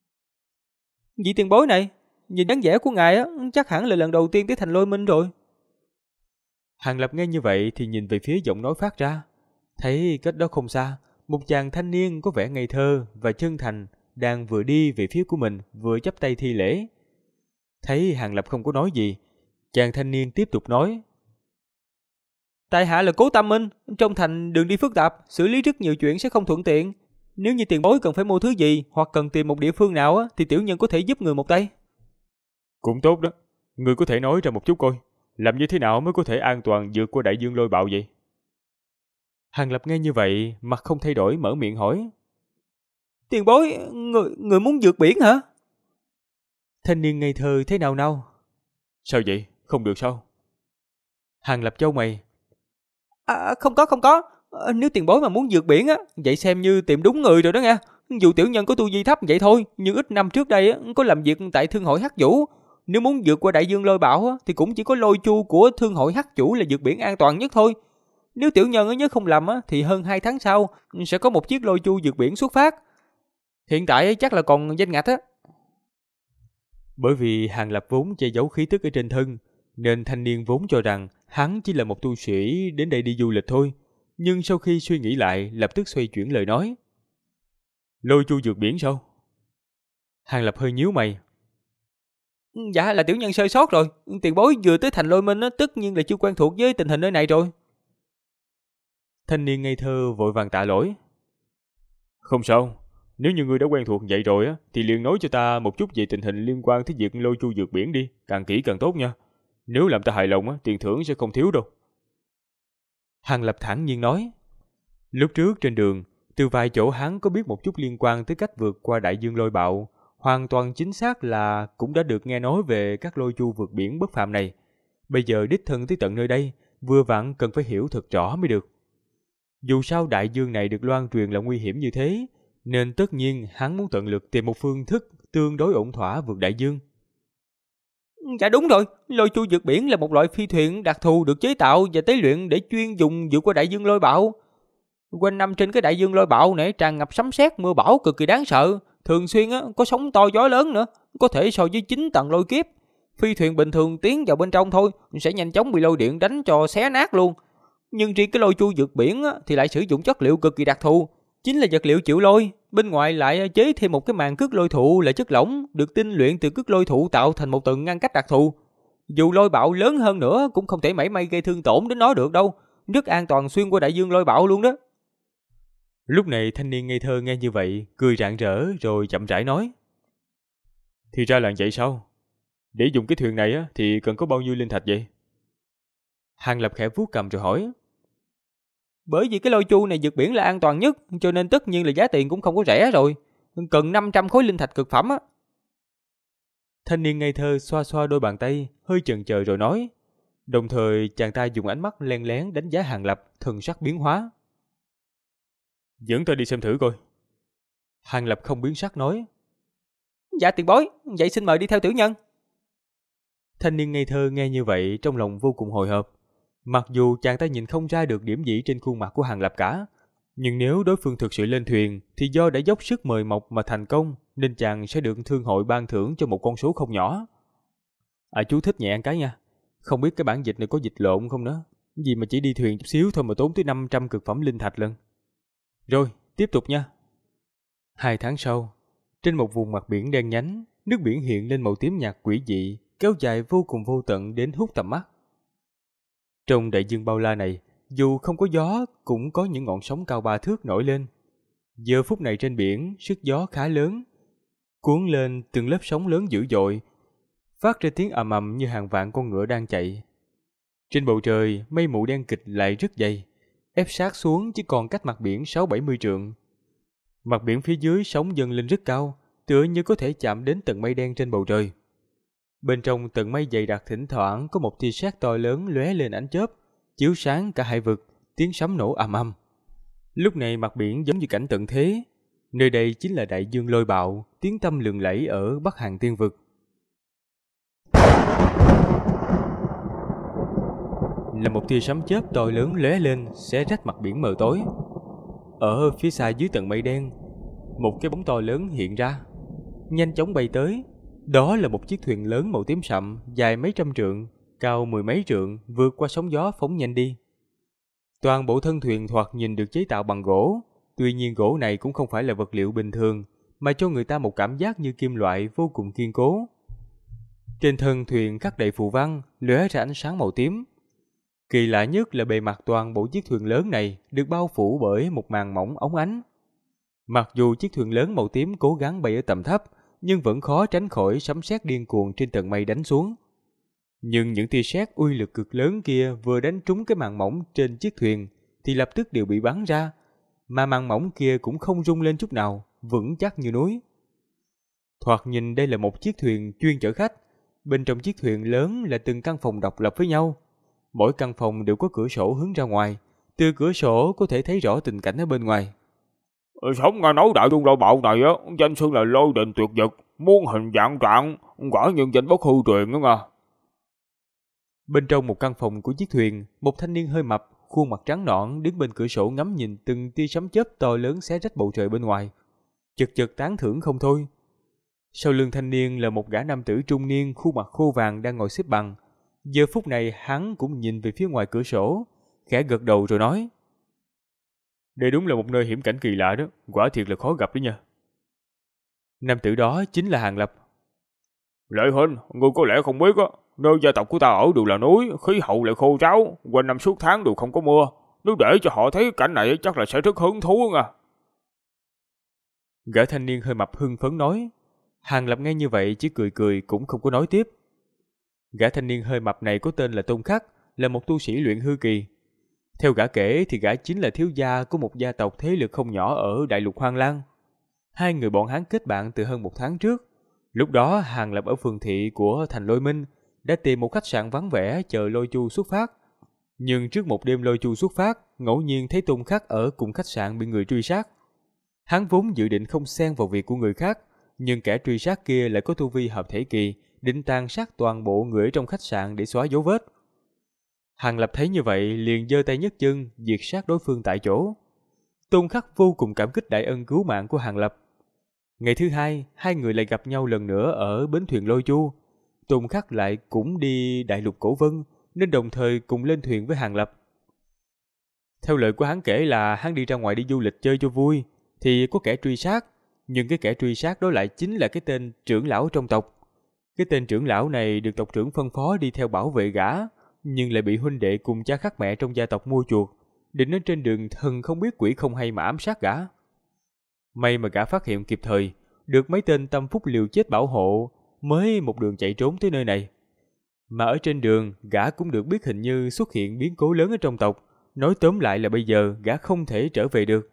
Vị tiền bối này, nhìn dáng vẻ của ngài á, chắc hẳn là lần đầu tiên tới thành Lôi Minh rồi. Hàng Lập nghe như vậy thì nhìn về phía giọng nói phát ra. Thấy cách đó không xa, một chàng thanh niên có vẻ ngây thơ và chân thành đang vừa đi về phía của mình vừa chắp tay thi lễ. Thấy Hàng Lập không có nói gì, chàng thanh niên tiếp tục nói. Tại hạ là Cố Tam Minh, trong thành đường đi phức tạp, xử lý rất nhiều chuyện sẽ không thuận tiện. Nếu như tiền bối cần phải mua thứ gì hoặc cần tìm một địa phương nào á, thì tiểu nhân có thể giúp người một tay. Cũng tốt đó, người có thể nói ra một chút coi, làm như thế nào mới có thể an toàn vượt qua đại dương lôi bạo vậy? Hàng Lập nghe như vậy, mặt không thay đổi mở miệng hỏi. Tiền bối, người muốn vượt biển hả? Thanh niên ngây thơ thế nào nào? Sao vậy? Không được sao? Hàng Lập chau mày. Không có. Nếu tiền bối mà muốn vượt biển á, vậy xem như tìm đúng người rồi đó nha. Dù tiểu nhân có tu vi thấp vậy thôi, nhưng ít năm trước đây á, có làm việc tại Thương hội Hắc Vũ. Nếu muốn vượt qua đại dương lôi bão á, thì cũng chỉ có lôi chu của Thương hội Hắc Vũ là vượt biển an toàn nhất thôi. Nếu tiểu nhân nhớ không lầm á, thì hơn 2 tháng sau sẽ có một chiếc lôi chu vượt biển xuất phát. Hiện tại chắc là còn danh ngạch á. Bởi vì Hàng Lập vốn che giấu khí tức ở trên thân, nên thanh niên vốn cho rằng hắn chỉ là một tu sĩ đến đây đi du lịch thôi. Nhưng sau khi suy nghĩ lại, lập tức xoay chuyển lời nói. Lôi chu vượt biển sao? Hàng Lập hơi nhíu mày. Dạ là tiểu nhân sơ sót rồi. Tiền bối vừa tới thành Lôi Minh á, tất nhiên là chưa quen thuộc với tình hình nơi này rồi. Thanh niên ngây thơ vội vàng tạ lỗi. Không sao, nếu như ngươi đã quen thuộc vậy rồi á, thì liền nói cho ta một chút về tình hình liên quan tới việc lôi chu vượt biển đi, càng kỹ càng tốt nha. Nếu làm ta hài lòng á, tiền thưởng sẽ không thiếu đâu. Hàng Lập thản nhiên nói. Lúc trước trên đường, từ vài chỗ hắn có biết một chút liên quan tới cách vượt qua đại dương lôi bạo, hoàn toàn chính xác là cũng đã được nghe nói về các lôi chu vượt biển bất phàm này. Bây giờ đích thân tới tận nơi đây, vừa vặn cần phải hiểu thật rõ mới được. Dù sao đại dương này được loan truyền là nguy hiểm như thế, nên tất nhiên hắn muốn tận lực tìm một phương thức tương đối ổn thỏa vượt đại dương. Dạ đúng rồi, lôi chu vượt biển là một loại phi thuyền đặc thù được chế tạo và tế luyện để chuyên dùng vượt qua đại dương lôi bạo. Quanh năm trên cái đại dương lôi bạo này tràn ngập sấm sét mưa bão cực kỳ đáng sợ, thường xuyên có sóng to gió lớn nữa, có thể so với 9 tầng lôi kiếp. Phi thuyền bình thường tiến vào bên trong thôi sẽ nhanh chóng bị lôi điện đánh cho xé nát luôn. Nhưng riêng cái lôi chu vượt biển thì lại sử dụng chất liệu cực kỳ đặc thù, chính là vật liệu chịu lôi. Bên ngoài lại chế thêm một cái màng cước lôi thụ là chất lỏng được tinh luyện từ cước lôi thụ tạo thành một tầng ngăn cách đặc thù. Dù lôi bạo lớn hơn nữa cũng không thể mảy may gây thương tổn đến nó được đâu, rất an toàn xuyên qua đại dương lôi bạo luôn đó. Lúc này thanh niên ngây thơ nghe như vậy, cười rạng rỡ rồi chậm rãi nói. Thì ra là vậy sao? Để dùng cái thuyền này á, thì cần có bao nhiêu linh thạch vậy? Hàng Lập khẽ vuốt cầm rồi hỏi. Bởi vì cái lôi chu này vượt biển là an toàn nhất, cho nên tất nhiên là giá tiền cũng không có rẻ rồi. Cần 500 khối linh thạch cực phẩm á. Thanh niên ngây thơ xoa xoa đôi bàn tay, hơi chần chờ rồi nói. Đồng thời chàng ta dùng ánh mắt len lén đánh giá Hàng Lập, thần sắc biến hóa. Dẫn ta đi xem thử coi. Hàng Lập không biến sắc nói. Dạ tiền bối, vậy xin mời đi theo tiểu nhân. Thanh niên ngây thơ nghe như vậy trong lòng vô cùng hồi hộp. Mặc dù chàng ta nhìn không ra được điểm gì trên khuôn mặt của Hàng Lập cả, nhưng nếu đối phương thực sự lên thuyền thì do đã dốc sức mời mọc mà thành công, nên chàng sẽ được thương hội ban thưởng cho một con số không nhỏ. Chú thích nhẹ cái nha. Không biết cái bản dịch này có dịch lộn không nữa. Gì mà chỉ đi thuyền chút xíu thôi mà tốn tới 500 cực phẩm linh thạch lần. Rồi, tiếp tục nha. 2 tháng sau, trên một vùng mặt biển đen nhánh, nước biển hiện lên màu tím nhạt quỷ dị, kéo dài vô cùng vô tận đến hút tầm mắt. Trong đại dương bao la này, dù không có gió, cũng có những ngọn sóng cao 3 thước nổi lên. Giờ phút này trên biển, sức gió khá lớn, cuốn lên từng lớp sóng lớn dữ dội, phát ra tiếng ầm ầm như hàng vạn con ngựa đang chạy. Trên bầu trời, mây mù đen kịt lại rất dày, ép sát xuống chỉ còn cách mặt biển 6-70 trượng. Mặt biển phía dưới sóng dâng lên rất cao, tựa như có thể chạm đến tầng mây đen trên bầu trời. Bên trong tầng mây dày đặc thỉnh thoảng có một tia sét to lớn lóe lên ánh chớp, chiếu sáng cả hai vực, tiếng sấm nổ ầm ầm. Lúc này mặt biển giống như cảnh tận thế. Nơi đây chính là đại dương lôi bạo, tiếng tăm lừng lẫy ở Bắc Hàn Tiên vực. Là một tia sấm chớp to lớn lóe lên, xé rách mặt biển mờ tối. Ở phía xa dưới tầng mây đen, một cái bóng to lớn hiện ra, nhanh chóng bay tới. Đó là một chiếc thuyền lớn màu tím sậm, dài mấy trăm trượng, cao mười mấy trượng, vượt qua sóng gió phóng nhanh đi. Toàn bộ thân thuyền thoạt nhìn được chế tạo bằng gỗ, tuy nhiên gỗ này cũng không phải là vật liệu bình thường, mà cho người ta một cảm giác như kim loại vô cùng kiên cố. Trên thân thuyền khắc đầy phù văn, lóe ra ánh sáng màu tím. Kỳ lạ nhất là bề mặt toàn bộ chiếc thuyền lớn này được bao phủ bởi một màn mỏng óng ánh. Mặc dù chiếc thuyền lớn màu tím cố gắng bay ở tầm thấp, nhưng vẫn khó tránh khỏi sấm sét điên cuồng trên tầng mây đánh xuống. Nhưng những tia sét uy lực cực lớn kia vừa đánh trúng cái màn mỏng trên chiếc thuyền thì lập tức đều bị bắn ra, mà màn mỏng kia cũng không rung lên chút nào, vững chắc như núi. Thoạt nhìn đây là một chiếc thuyền chuyên chở khách, bên trong chiếc thuyền lớn là từng căn phòng độc lập với nhau. Mỗi căn phòng đều có cửa sổ hướng ra ngoài, từ cửa sổ có thể thấy rõ tình cảnh ở bên ngoài. Sống nghe nói đại dương lôi bạo này á, danh xưng là lôi đình tuyệt vực, muôn hình vạn trạng, quả nhân danh bất hư truyền đó nha. Bên trong một căn phòng của chiếc thuyền, một thanh niên hơi mập, khuôn mặt trắng nõn đứng bên cửa sổ ngắm nhìn từng tia sấm chớp to lớn xé rách bầu trời bên ngoài, chật chật tán thưởng không thôi. Sau lưng thanh niên là một gã nam tử trung niên khuôn mặt khô vàng đang ngồi xếp bằng. Giờ phút này hắn cũng nhìn về phía ngoài cửa sổ, khẽ gật đầu rồi nói: Đây đúng là một nơi hiểm cảnh kỳ lạ đó, quả thiệt là khó gặp đấy nha. Nam tử đó chính là Hàn Lập. Lệ huynh, ngươi có lẽ không biết á, nơi gia tộc của ta ở đều là núi, khí hậu lại khô ráo, quanh năm suốt tháng đều không có mưa. Nếu để cho họ thấy cảnh này chắc là sẽ rất hứng thú nha. Gã thanh niên hơi mập hưng phấn nói. Hàn Lập nghe như vậy chỉ cười cười cũng không có nói tiếp. Gã thanh niên hơi mập này có tên là Tôn Khắc, là một tu sĩ luyện hư kỳ. Theo gã kể thì gã chính là thiếu gia của một gia tộc thế lực không nhỏ ở Đại Lục Hoang Lang. Hai người bọn hắn kết bạn từ hơn một tháng trước. Lúc đó Hàn Lập ở phường thị của thành Lôi Minh đã tìm một khách sạn vắng vẻ chờ Lôi Chu xuất phát. Nhưng trước một đêm Lôi Chu xuất phát, ngẫu nhiên thấy Tôn Khắc ở cùng khách sạn bị người truy sát. Hắn vốn dự định không xen vào việc của người khác, nhưng kẻ truy sát kia lại có tu vi hợp thể kỳ, định tàn sát toàn bộ người ở trong khách sạn để xóa dấu vết. Hàn Lập thấy như vậy liền giơ tay nhấc chân diệt sát đối phương tại chỗ. Tôn Khắc vô cùng cảm kích đại ân cứu mạng của Hàn Lập. Ngày thứ hai, hai người lại gặp nhau lần nữa ở bến thuyền Lôi Chu. Tôn Khắc lại cũng đi Đại Lục Cổ Vân nên đồng thời cùng lên thuyền với Hàn Lập. Theo lời của hắn kể là hắn đi ra ngoài đi du lịch chơi cho vui thì có kẻ truy sát, nhưng cái kẻ truy sát đó lại chính là cái tên trưởng lão trong tộc. Cái tên trưởng lão này được tộc trưởng phân phó đi theo bảo vệ gã, nhưng lại bị huynh đệ cùng cha khác mẹ trong gia tộc mua chuộc, định ở trên đường thần không biết quỷ không hay mà ám sát gã. May mà gã phát hiện kịp thời, được mấy tên tâm phúc liều chết bảo hộ, mới một đường chạy trốn tới nơi này. Mà ở trên đường, gã cũng được biết hình như xuất hiện biến cố lớn ở trong tộc, nói tóm lại là bây giờ gã không thể trở về được.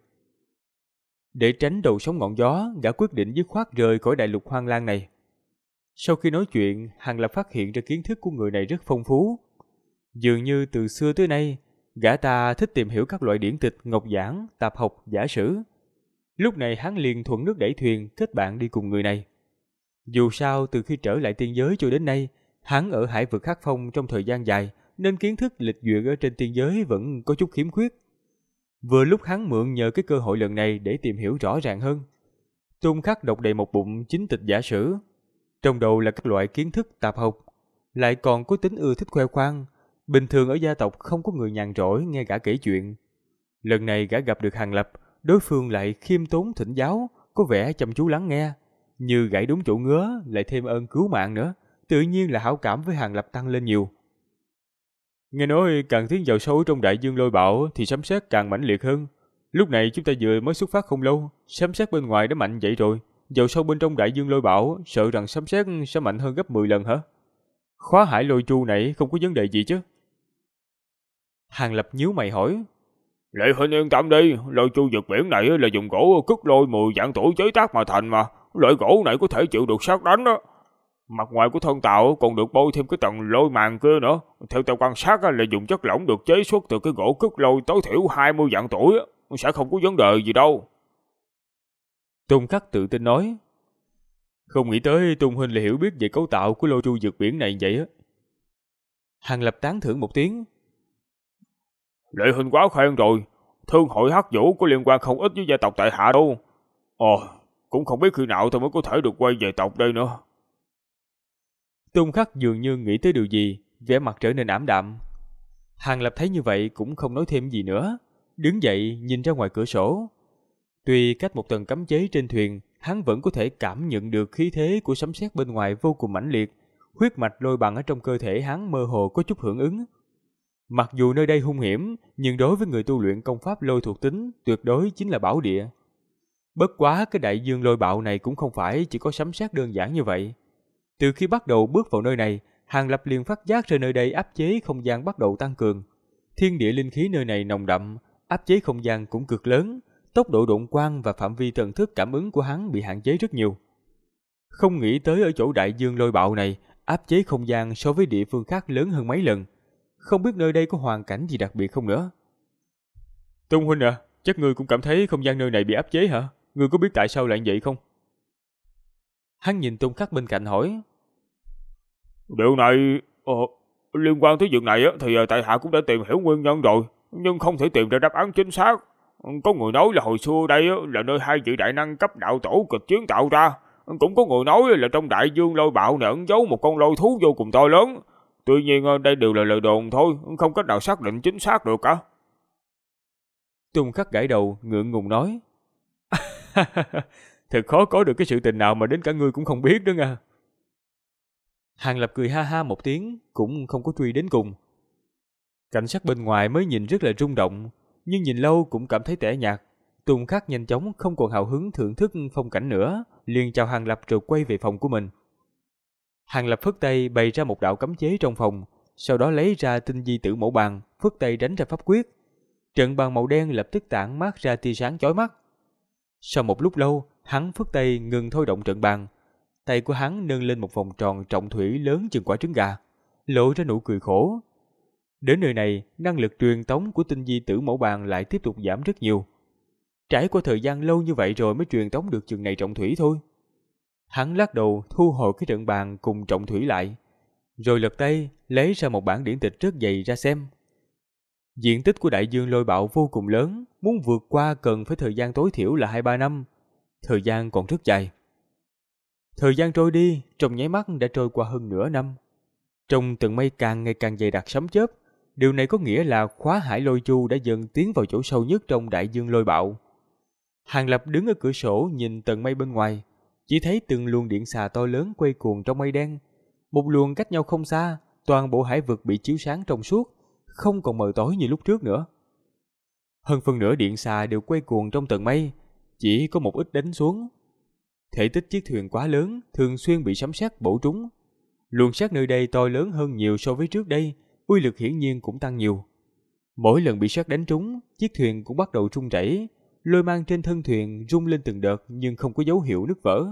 Để tránh đầu sóng ngọn gió, gã quyết định dứt khoát rời khỏi Đại Lục Hoang Lang này. Sau khi nói chuyện, Hàn Lập phát hiện ra kiến thức của người này rất phong phú. Dường như từ xưa tới nay, gã ta thích tìm hiểu các loại điển tịch, ngọc giảng, tạp học, giả sử. Lúc này hắn liền thuận nước đẩy thuyền kết bạn đi cùng người này. Dù sao từ khi trở lại tiên giới cho đến nay, hắn ở hải vực Hắc Phong trong thời gian dài, nên kiến thức lịch duyệt ở trên tiên giới vẫn có chút khiếm khuyết. Vừa lúc hắn mượn nhờ cái cơ hội lần này để tìm hiểu rõ ràng hơn. Tôn Khắc đọc đầy một bụng chính tịch giả sử, trong đầu là các loại kiến thức tạp học, lại còn có tính ưa thích khoe khoang. Bình thường ở gia tộc không có người nhàn rỗi nghe gã kể chuyện. Lần này gã gặp được Hàn Lập, đối phương lại khiêm tốn thỉnh giáo, có vẻ chăm chú lắng nghe, như gãy đúng chỗ ngứa, lại thêm ơn cứu mạng nữa, tự nhiên là hảo cảm với Hàn Lập tăng lên nhiều. Nghe nói càng tiến vào sâu trong đại dương lôi bạo thì sấm sét càng mãnh liệt hơn. Lúc này chúng ta vừa mới xuất phát không lâu, sấm sét bên ngoài đã mạnh vậy rồi, vào sâu bên trong đại dương lôi bạo, sợ rằng sấm sét sẽ mạnh hơn gấp 10 lần hả? Khóa hải lôi chu này không có vấn đề gì chứ? Hàn Lập nhíu mày hỏi. Lệ huynh yên tâm đi, lôi chu vực biển này là dùng gỗ cất lôi 10 vạn tuổi chế tác mà thành mà, Loại gỗ này có thể chịu được sét đánh đó. Mặt ngoài của thân tàu còn được bôi thêm cái tầng lôi màng kia nữa. Theo ta quan sát là dùng chất lỏng được chế xuất từ cái gỗ cất lôi tối thiểu 20 vạn tuổi, sẽ không có vấn đề gì đâu. Tôn Khắc tự tin nói. Không nghĩ tới Tôn huynh là hiểu biết về cấu tạo của lôi chu dược biển này vậy á. Hàng Lập tán thưởng một tiếng. Lệ huynh quá khen rồi. Thương hội Hắc Vũ có liên quan không ít với gia tộc tại hạ đâu. Cũng không biết khi nào tôi mới có thể được quay về tộc đây nữa. Tôn Khắc dường như nghĩ tới điều gì, vẻ mặt trở nên ảm đạm. Hàng Lập thấy như vậy cũng không nói thêm gì nữa, đứng dậy nhìn ra ngoài cửa sổ. Tuy cách một tầng cấm chế trên thuyền, hắn vẫn có thể cảm nhận được khí thế của sấm sét bên ngoài vô cùng mãnh liệt, huyết mạch lôi bằng ở trong cơ thể hắn mơ hồ có chút hưởng ứng. Mặc dù nơi đây hung hiểm, nhưng đối với người tu luyện công pháp lôi thuộc tính, tuyệt đối chính là bảo địa. Bất quá cái đại dương lôi bạo này cũng không phải chỉ có sấm sét đơn giản như vậy. Từ khi bắt đầu bước vào nơi này, Hàng Lập liền phát giác ra nơi đây áp chế không gian bắt đầu tăng cường. Thiên địa linh khí nơi này nồng đậm, áp chế không gian cũng cực lớn, tốc độ độn quang và phạm vi thần thức cảm ứng của hắn bị hạn chế rất nhiều. Không nghĩ tới ở chỗ đại dương lôi bạo này, áp chế không gian so với địa phương khác lớn hơn mấy lần. Không biết nơi đây có hoàn cảnh gì đặc biệt không nữa. Tôn huynh à, chắc ngươi cũng cảm thấy không gian nơi này bị áp chế hả? Ngươi có biết tại sao lại vậy không? Hắn nhìn Tôn Khắc bên cạnh hỏi. Điều này liên quan tới việc này thì tại hạ cũng đã tìm hiểu nguyên nhân rồi, nhưng không thể tìm ra đáp án chính xác. Có người nói là hồi xưa đây là nơi hai vị đại năng cấp đạo tổ kịch chiến tạo ra. Cũng có người nói là trong đại dương lôi bạo này ẩn giấu một con lôi thú vô cùng to lớn. Tuy nhiên đây đều là lời đồn thôi, không cách nào xác định chính xác được cả. Tôn Khắc gãi đầu ngượng ngùng nói. Thật khó có được cái sự tình nào mà đến cả ngươi cũng không biết đó nha. Hàng Lập cười ha ha một tiếng, cũng không có truy đến cùng. Cảnh sắc bên ngoài mới nhìn rất là rung động, nhưng nhìn lâu cũng cảm thấy tẻ nhạt. Tôn Khắc nhanh chóng không còn hào hứng thưởng thức phong cảnh nữa, liền chào Hàng Lập rồi quay về phòng của mình. Hàng Lập phất tay bày ra một đạo cấm chế trong phòng, sau đó lấy ra tinh di tử mẫu bàn, phất tay đánh ra pháp quyết. Trận bàn màu đen lập tức tản mát ra tia sáng chói mắt. Sau một lúc lâu, hắn phất tay ngừng thôi động trận bàn. Tay của hắn nâng lên một vòng tròn trọng thủy lớn chừng quả trứng gà, lộ ra nụ cười khổ. Đến nơi này, năng lực truyền tống của tinh di tử mẫu bàn lại tiếp tục giảm rất nhiều. Trải qua thời gian lâu như vậy rồi mới truyền tống được chừng này trọng thủy thôi. Hắn lắc đầu thu hồi cái trận bàn cùng trọng thủy lại, rồi lật tay lấy ra một bản điển tịch rất dày ra xem. Diện tích của đại dương lôi bạo vô cùng lớn, muốn vượt qua cần phải thời gian tối thiểu là 2-3 năm. Thời gian còn rất dài. Thời gian trôi đi, trong nháy mắt đã trôi qua hơn nửa năm. Trong tầng mây càng ngày càng dày đặc sấm chớp, điều này có nghĩa là khóa hải lôi chu đã dần tiến vào chỗ sâu nhất trong đại dương lôi bạo. Hàng Lập đứng ở cửa sổ nhìn tầng mây bên ngoài, chỉ thấy từng luồng điện xà to lớn quay cuồng trong mây đen. Một luồng cách nhau không xa, toàn bộ hải vực bị chiếu sáng trong suốt, không còn mờ tối như lúc trước nữa. Hơn phân nửa điện xà đều quay cuồng trong tầng mây, chỉ có một ít đánh xuống. Thể tích chiếc thuyền quá lớn, thường xuyên bị sấm sét bổ trúng. Luồng sét nơi đây to lớn hơn nhiều so với trước đây, uy lực hiển nhiên cũng tăng nhiều. Mỗi lần bị sét đánh trúng, chiếc thuyền cũng bắt đầu rung rẩy, lôi mang trên thân thuyền rung lên từng đợt nhưng không có dấu hiệu nứt vỡ.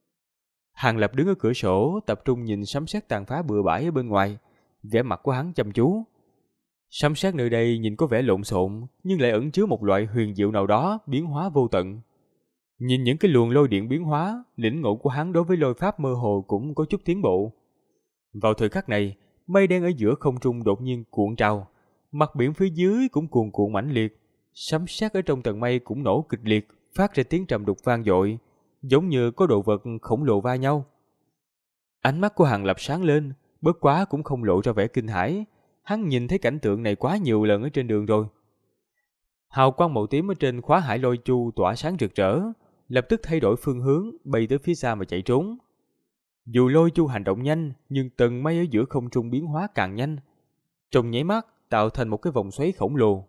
Hàng Lập đứng ở cửa sổ, tập trung nhìn sấm sét tàn phá bừa bãi ở bên ngoài, vẻ mặt của hắn chăm chú. Sấm sét nơi đây nhìn có vẻ lộn xộn, nhưng lại ẩn chứa một loại huyền diệu nào đó, biến hóa vô tận. Nhìn những cái luồng lôi điện biến hóa, lĩnh ngộ của hắn đối với lôi pháp mơ hồ cũng có chút tiến bộ. Vào thời khắc này, mây đen ở giữa không trung đột nhiên cuộn trào, mặt biển phía dưới cũng cuồn cuộn mãnh liệt, sấm sét ở trong tầng mây cũng nổ kịch liệt, phát ra tiếng trầm đục vang dội, giống như có đồ vật khổng lồ va nhau. Ánh mắt của Hàng Lập sáng lên, bất quá cũng không lộ ra vẻ kinh hãi, hắn nhìn thấy cảnh tượng này quá nhiều lần ở trên đường rồi. Hào quang màu tím ở trên khóa hải lôi chu tỏa sáng rực rỡ, lập tức thay đổi phương hướng, bay tới phía xa mà chạy trốn. Dù lôi chu hành động nhanh, nhưng tầng mây ở giữa không trung biến hóa càng nhanh. Trong nháy mắt, tạo thành một cái vòng xoáy khổng lồ.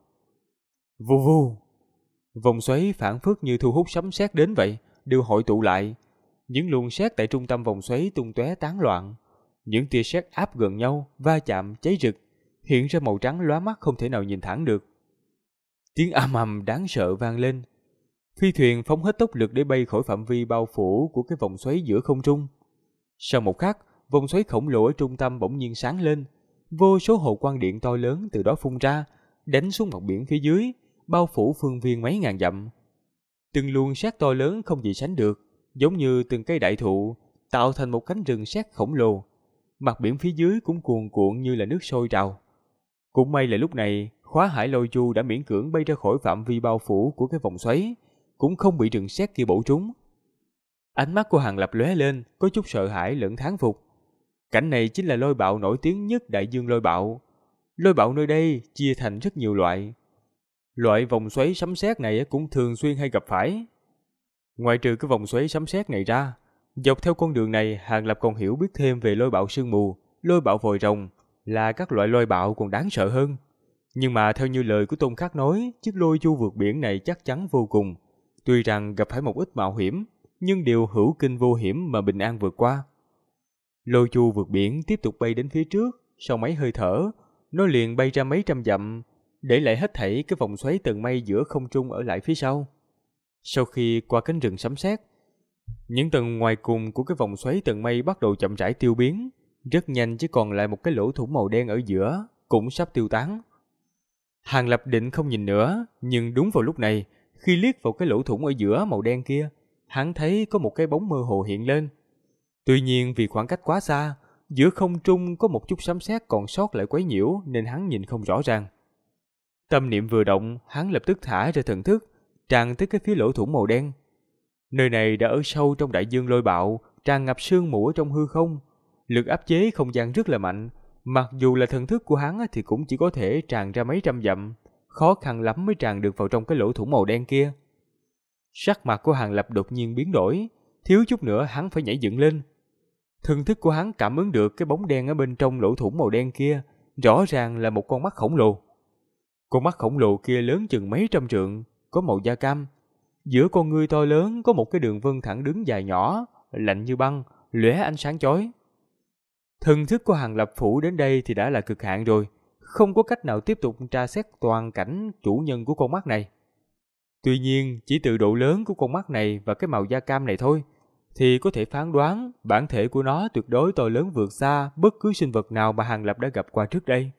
Vù vù! Vòng xoáy phảng phất như thu hút sấm sét đến vậy, đều hội tụ lại. Những luồng sét tại trung tâm vòng xoáy tung tóe tán loạn. Những tia sét áp gần nhau, va chạm, cháy rực, hiện ra màu trắng lóa mắt không thể nào nhìn thẳng được. Tiếng ầm ầm đáng sợ vang lên. Phi thuyền phóng hết tốc lực để bay khỏi phạm vi bao phủ của cái vòng xoáy giữa không trung. Sau một khắc, vòng xoáy khổng lồ ở trung tâm bỗng nhiên sáng lên, vô số hồ quang điện to lớn từ đó phun ra, đánh xuống mặt biển phía dưới, bao phủ phương viên mấy ngàn dặm. Từng luồng sét to lớn không gì sánh được, giống như từng cây đại thụ, tạo thành một cánh rừng sét khổng lồ. Mặt biển phía dưới cũng cuồn cuộn như là nước sôi trào. Cũng may là lúc này, Khóa Hải Lôi Chu đã miễn cưỡng bay ra khỏi phạm vi bao phủ của cái vòng xoáy, cũng không bị rừng sét kia bổ trúng. Ánh mắt của Hàng Lập lóe lên, có chút sợ hãi lẫn thán phục. Cảnh này chính là lôi bạo nổi tiếng nhất đại dương lôi bạo. Lôi bạo nơi đây chia thành rất nhiều loại. Loại vòng xoáy sấm sét này cũng thường xuyên hay gặp phải. Ngoài trừ cái vòng xoáy sấm sét này ra, dọc theo con đường này Hàng Lập còn hiểu biết thêm về lôi bạo sương mù, lôi bạo vòi rồng, là các loại lôi bạo còn đáng sợ hơn. Nhưng mà theo như lời của Tôn Khắc nói, chiếc lôi chu vượt biển này chắc chắn vô cùng. Tuy rằng gặp phải một ít mạo hiểm, nhưng đều hữu kinh vô hiểm mà bình an vượt qua. Lôi chu vượt biển tiếp tục bay đến phía trước, sau mấy hơi thở, nó liền bay ra mấy trăm dặm, để lại hết thảy cái vòng xoáy tầng mây giữa không trung ở lại phía sau. Sau khi qua cánh rừng sấm sét, những tầng ngoài cùng của cái vòng xoáy tầng mây bắt đầu chậm rãi tiêu biến, rất nhanh chỉ còn lại một cái lỗ thủng màu đen ở giữa, cũng sắp tiêu tán. Hàng Lập định không nhìn nữa, nhưng đúng vào lúc này, khi liếc vào cái lỗ thủng ở giữa màu đen kia, hắn thấy có một cái bóng mơ hồ hiện lên. Tuy nhiên vì khoảng cách quá xa, giữa không trung có một chút sấm sét còn sót lại quấy nhiễu nên hắn nhìn không rõ ràng. Tâm niệm vừa động, hắn lập tức thả ra thần thức, tràn tới cái phía lỗ thủng màu đen. Nơi này đã ở sâu trong đại dương lôi bạo, tràn ngập sương mù ở trong hư không, lực áp chế không gian rất là mạnh. Mặc dù là thần thức của hắn thì cũng chỉ có thể tràn ra mấy trăm dặm, khó khăn lắm mới tràn được vào trong cái lỗ thủng màu đen kia. Sắc mặt của Hàng Lập đột nhiên biến đổi, thiếu chút nữa hắn phải nhảy dựng lên. Thần thức của hắn cảm ứng được cái bóng đen ở bên trong lỗ thủng màu đen kia, rõ ràng là một con mắt khổng lồ. Con mắt khổng lồ kia lớn chừng mấy trăm trượng, có màu da cam. Giữa con ngươi to lớn có một cái đường vân thẳng đứng dài nhỏ, lạnh như băng, lóe ánh sáng chói. Thần thức của Hàng Lập phủ đến đây thì đã là cực hạn rồi, không có cách nào tiếp tục tra xét toàn cảnh chủ nhân của con mắt này. Tuy nhiên, chỉ từ độ lớn của con mắt này và cái màu da cam này thôi, thì có thể phán đoán bản thể của nó tuyệt đối to lớn vượt xa bất cứ sinh vật nào mà Hàng Lập đã gặp qua trước đây.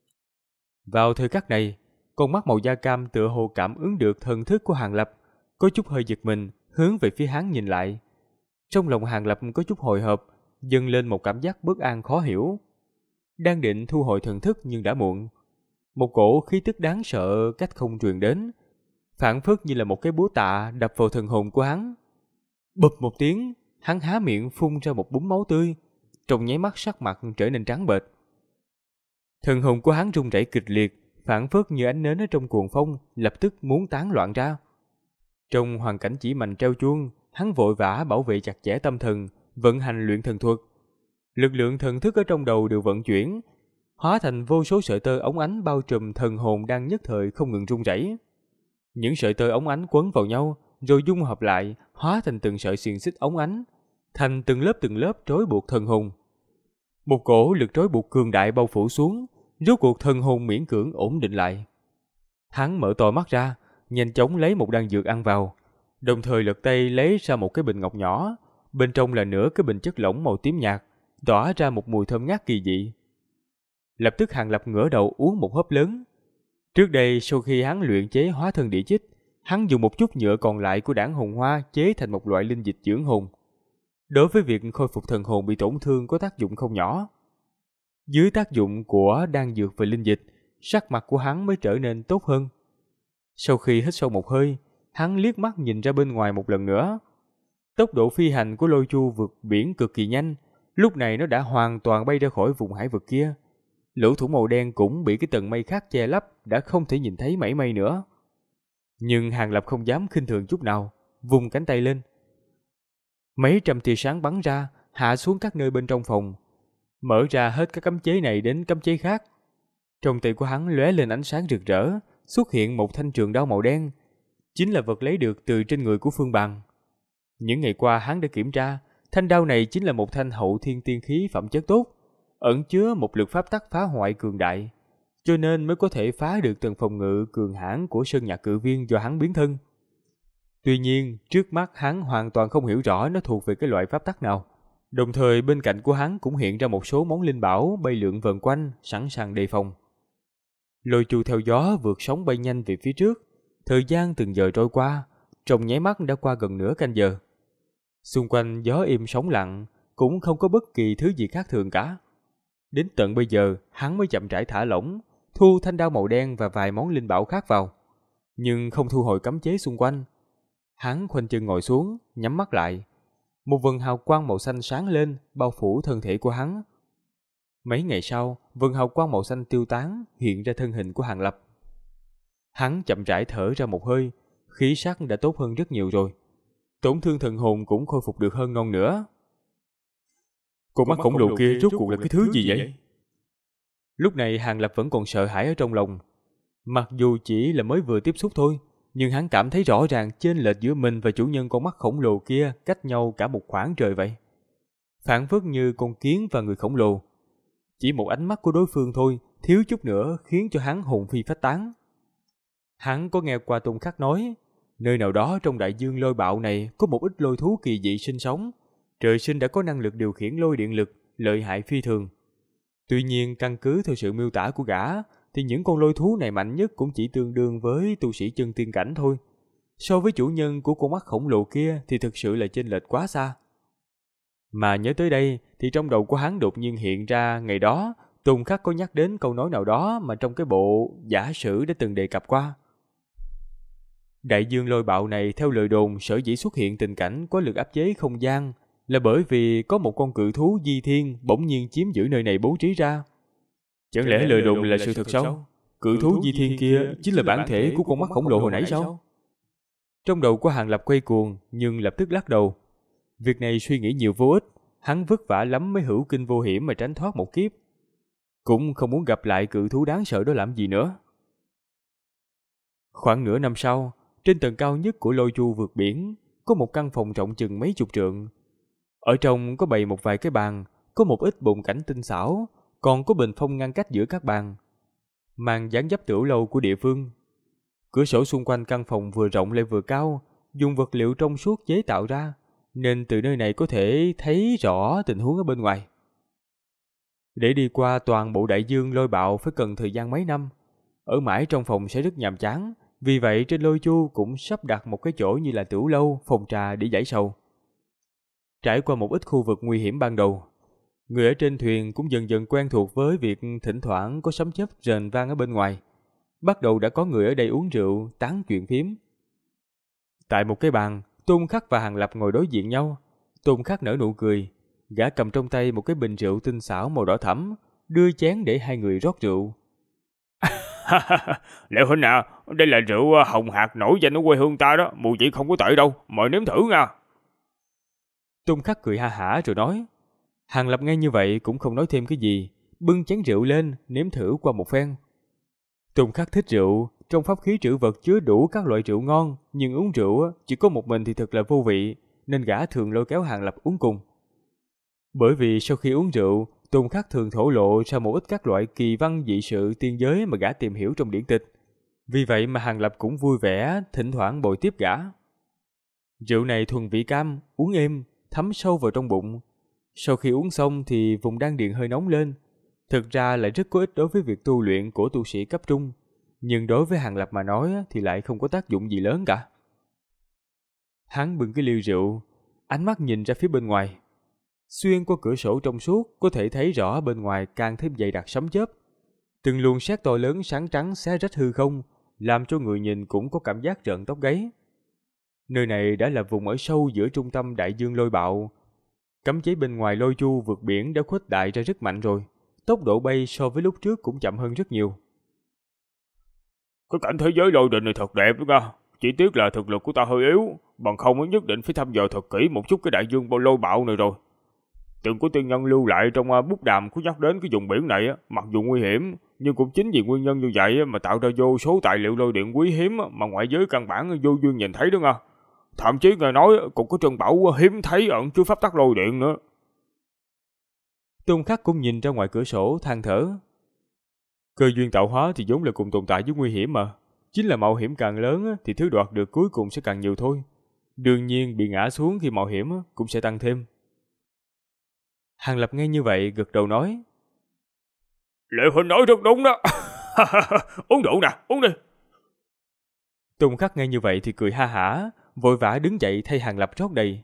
Vào thời khắc này, con mắt màu da cam tựa hồ cảm ứng được thần thức của Hàng Lập, có chút hơi giật mình, hướng về phía hắn nhìn lại. Trong lòng Hàng Lập có chút hồi hộp, dâng lên một cảm giác bất an khó hiểu. Đang định thu hồi thần thức nhưng đã muộn. Một cổ khí tức đáng sợ cách không truyền đến, phảng phất như là một cái búa tạ đập vào thần hồn của hắn. Bụp một tiếng, hắn há miệng phun ra một búng máu tươi, trong nháy mắt sắc mặt trở nên trắng bệch. Thần hồn của hắn rung rẩy kịch liệt, phảng phất như ánh nến ở trong cuồng phong, lập tức muốn tán loạn ra. Trong hoàn cảnh chỉ mành treo chuông, hắn vội vã bảo vệ chặt chẽ tâm thần, vận hành luyện thần thuật. Lực lượng thần thức ở trong đầu đều vận chuyển, hóa thành vô số sợi tơ óng ánh bao trùm thần hồn đang nhất thời không ngừng rung rẩy. Những sợi tơ óng ánh quấn vào nhau, rồi dung hợp lại, hóa thành từng sợi xiềng xích óng ánh, thành từng lớp trói buộc thần hồn. Một cổ lực trói buộc cường đại bao phủ xuống, rốt cuộc thần hồn miễn cưỡng ổn định lại. Hắn mở to mắt ra, nhanh chóng lấy một đan dược ăn vào, đồng thời lật tay lấy ra một cái bình ngọc nhỏ, bên trong là nửa cái bình chất lỏng màu tím nhạt, tỏa ra một mùi thơm ngát kỳ dị. Lập tức Hàng Lập ngửa đầu uống một hớp lớn. Trước đây sau khi hắn luyện chế hóa thân địa chích, hắn dùng một chút nhựa còn lại của đảng hồn hoa chế thành một loại linh dịch dưỡng hồn. Đối với việc khôi phục thần hồn bị tổn thương có tác dụng không nhỏ. Dưới tác dụng của đan dược và linh dịch, sắc mặt của hắn mới trở nên tốt hơn. Sau khi hít sâu một hơi, hắn liếc mắt nhìn ra bên ngoài một lần nữa. Tốc độ phi hành của lôi chu vượt biển cực kỳ nhanh, lúc này nó đã hoàn toàn bay ra khỏi vùng hải vực kia. Lỗ thủng màu đen cũng bị cái tầng mây khác che lấp, đã không thể nhìn thấy mảy may nữa. Nhưng Hàng Lập không dám khinh thường chút nào, vung cánh tay lên. Mấy trăm tia sáng bắn ra, hạ xuống các nơi bên trong phòng, mở ra hết các cấm chế này đến cấm chế khác. Trong tay của hắn lóe lên ánh sáng rực rỡ, xuất hiện một thanh trường đao màu đen, chính là vật lấy được từ trên người của Phương Bằng. Những ngày qua hắn đã kiểm tra, thanh đao này chính là một thanh hậu thiên tiên khí phẩm chất tốt, ẩn chứa một lực pháp tắc phá hoại cường đại, cho nên mới có thể phá được tầng phòng ngự cường hãn của Sơn Nhạc Cự Viên do hắn biến thân. Tuy nhiên, trước mắt hắn hoàn toàn không hiểu rõ nó thuộc về cái loại pháp tắc nào. Đồng thời bên cạnh của hắn cũng hiện ra một số món linh bảo bay lượn vần quanh, sẵn sàng đề phòng. Lôi chu theo gió vượt sóng bay nhanh về phía trước. Thời gian từng giờ trôi qua, trong nháy mắt đã qua gần nửa canh giờ. Xung quanh gió im sóng lặng, cũng không có bất kỳ thứ gì khác thường cả. Đến tận bây giờ, hắn mới chậm rãi thả lỏng, thu thanh đao màu đen và vài món linh bảo khác vào, nhưng không thu hồi cấm chế xung quanh. Hắn khoanh chân ngồi xuống, nhắm mắt lại. Một vầng hào quang màu xanh sáng lên, bao phủ thân thể của hắn. Mấy ngày sau, vầng hào quang màu xanh tiêu tán, hiện ra thân hình của Hàng Lập. Hắn chậm rãi thở ra một hơi, khí sắc đã tốt hơn rất nhiều rồi. Tổn thương thần hồn cũng khôi phục được hơn non nữa. Con mắt khổng lồ kia rốt cuộc là cái thứ gì vậy? Lúc này Hàng Lập vẫn còn sợ hãi ở trong lòng. Mặc dù chỉ là mới vừa tiếp xúc thôi, nhưng hắn cảm thấy rõ ràng chênh lệch giữa mình và chủ nhân con mắt khổng lồ kia cách nhau cả một khoảng trời vậy. Phản phất như con kiến và người khổng lồ. Chỉ một ánh mắt của đối phương thôi, thiếu chút nữa khiến cho hắn hồn phi phách tán. Hắn có nghe qua Tôn Khắc nói, nơi nào đó trong đại dương lôi bạo này có một ít lôi thú kỳ dị sinh sống. Trời sinh đã có năng lực điều khiển lôi điện lực, lợi hại phi thường. Tuy nhiên căn cứ theo sự miêu tả của gã, thì những con lôi thú này mạnh nhất cũng chỉ tương đương với tu sĩ chân tiên cảnh thôi. So với chủ nhân của con mắt khổng lồ kia thì thực sự là chênh lệch quá xa. Mà nhớ tới đây thì trong đầu của hắn đột nhiên hiện ra ngày đó Tôn Khắc có nhắc đến câu nói nào đó mà trong cái bộ giả sử đã từng đề cập qua. Đại dương lôi bạo này theo lời đồn sở dĩ xuất hiện tình cảnh có lực áp chế không gian là bởi vì có một con cự thú di thiên bỗng nhiên chiếm giữ nơi này bố trí ra. Chẳng lẽ lời đồn là sự thật sao? Cự thú di thiên kia chính là bản thể của con mắt khổng lồ hồi nãy sao? Trong đầu của Hàng Lập quay cuồng nhưng lập tức lắc đầu. Việc này suy nghĩ nhiều vô ích, hắn vất vả lắm mới hữu kinh vô hiểm mà tránh thoát một kiếp. Cũng không muốn gặp lại cự thú đáng sợ đó làm gì nữa. Khoảng nửa năm sau, trên tầng cao nhất của lôi chu vượt biển, có một căn phòng rộng chừng mấy chục trượng. Ở trong có bày một vài cái bàn, có một ít bồn cảnh tinh xảo, còn có bình phong ngăn cách giữa các bàn, mang dáng dấp tiểu lâu của địa phương. Cửa sổ xung quanh căn phòng vừa rộng lại vừa cao, dùng vật liệu trong suốt chế tạo ra, nên từ nơi này có thể thấy rõ tình huống ở bên ngoài. Để đi qua toàn bộ đại dương lôi bạo phải cần thời gian mấy năm, ở mãi trong phòng sẽ rất nhàm chán, vì vậy trên lôi chu cũng sắp đặt một cái chỗ như là tiểu lâu, phòng trà để giải sầu. Trải qua một ít khu vực nguy hiểm ban đầu, người ở trên thuyền cũng dần dần quen thuộc với việc thỉnh thoảng có sấm chớp rền vang ở bên ngoài. Bắt đầu đã có người ở đây uống rượu, tán chuyện phiếm. Tại một cái bàn, Tôn Khắc và Hàng Lập ngồi đối diện nhau. Tôn Khắc nở nụ cười, gã cầm trong tay một cái bình rượu tinh xảo màu đỏ thẫm, đưa chén để hai người rót rượu. Liệu huynh à, đây là rượu hồng hạc nổi danh ở quê hương ta đó, mùi vị không có tệ đâu, mời nếm thử nha. Tôn Khắc cười ha hả rồi nói. Hàng Lập nghe như vậy cũng không nói thêm cái gì, bưng chén rượu lên, nếm thử qua một phen. Tôn Khắc thích rượu, trong pháp khí trữ vật chứa đủ các loại rượu ngon, nhưng uống rượu chỉ có một mình thì thật là vô vị, nên gã thường lôi kéo Hàng Lập uống cùng. Bởi vì sau khi uống rượu, Tôn Khắc thường thổ lộ ra một ít các loại kỳ văn dị sự tiên giới mà gã tìm hiểu trong điển tịch. Vì vậy mà Hàng Lập cũng vui vẻ, thỉnh thoảng bồi tiếp gã. Rượu này thuần vị cam, uống êm, thấm sâu vào trong bụng. Sau khi uống xong thì vùng đan điền hơi nóng lên. Thực ra lại rất có ích đối với việc tu luyện của tu sĩ cấp trung, nhưng đối với Hàng Lập mà nói thì lại không có tác dụng gì lớn cả. Hắn bưng cái ly rượu, ánh mắt nhìn ra phía bên ngoài. Xuyên qua cửa sổ trong suốt có thể thấy rõ bên ngoài càng thêm dày đặc sấm chớp. Từng luồng sét to lớn sáng trắng xé rách hư không, làm cho người nhìn cũng có cảm giác rợn tóc gáy. Nơi này đã là vùng ở sâu giữa trung tâm đại dương lôi bạo. Cấm chế bên ngoài lôi chu vượt biển đã khuếch đại ra rất mạnh rồi. Tốc độ bay so với lúc trước cũng chậm hơn rất nhiều. Cái cảnh thế giới lôi đình này thật đẹp đó nha. Chỉ tiếc là thực lực của ta hơi yếu, bằng không nhất định phải thăm dò thật kỹ một chút cái đại dương lôi bạo này rồi. Từng có tiên nhân lưu lại trong bút đàm có nhắc đến cái vùng biển này, mặc dù nguy hiểm, nhưng cũng chính vì nguyên nhân như vậy mà tạo ra vô số tài liệu lôi điện quý hiếm mà ngoại giới căn bản vô duyên nhìn thấy đó nha. Thậm chí nghe nói cũng có trân bảo hiếm thấy ẩn chứa pháp tắc lôi điện nữa. Tôn Khắc cũng nhìn ra ngoài cửa sổ than thở. Cơ duyên tạo hóa thì vốn là cùng tồn tại với nguy hiểm mà. Chính là mạo hiểm càng lớn thì thứ đoạt được cuối cùng sẽ càng nhiều thôi. Đương nhiên bị ngã xuống khi mạo hiểm cũng sẽ tăng thêm. Hàng Lập nghe như vậy gật đầu nói. Lệ Huynh nói rất đúng đó. Uống rượu nè, uống đi. Tôn Khắc nghe như vậy thì cười ha hả, vội vã đứng dậy thay Hàng Lập rót đầy.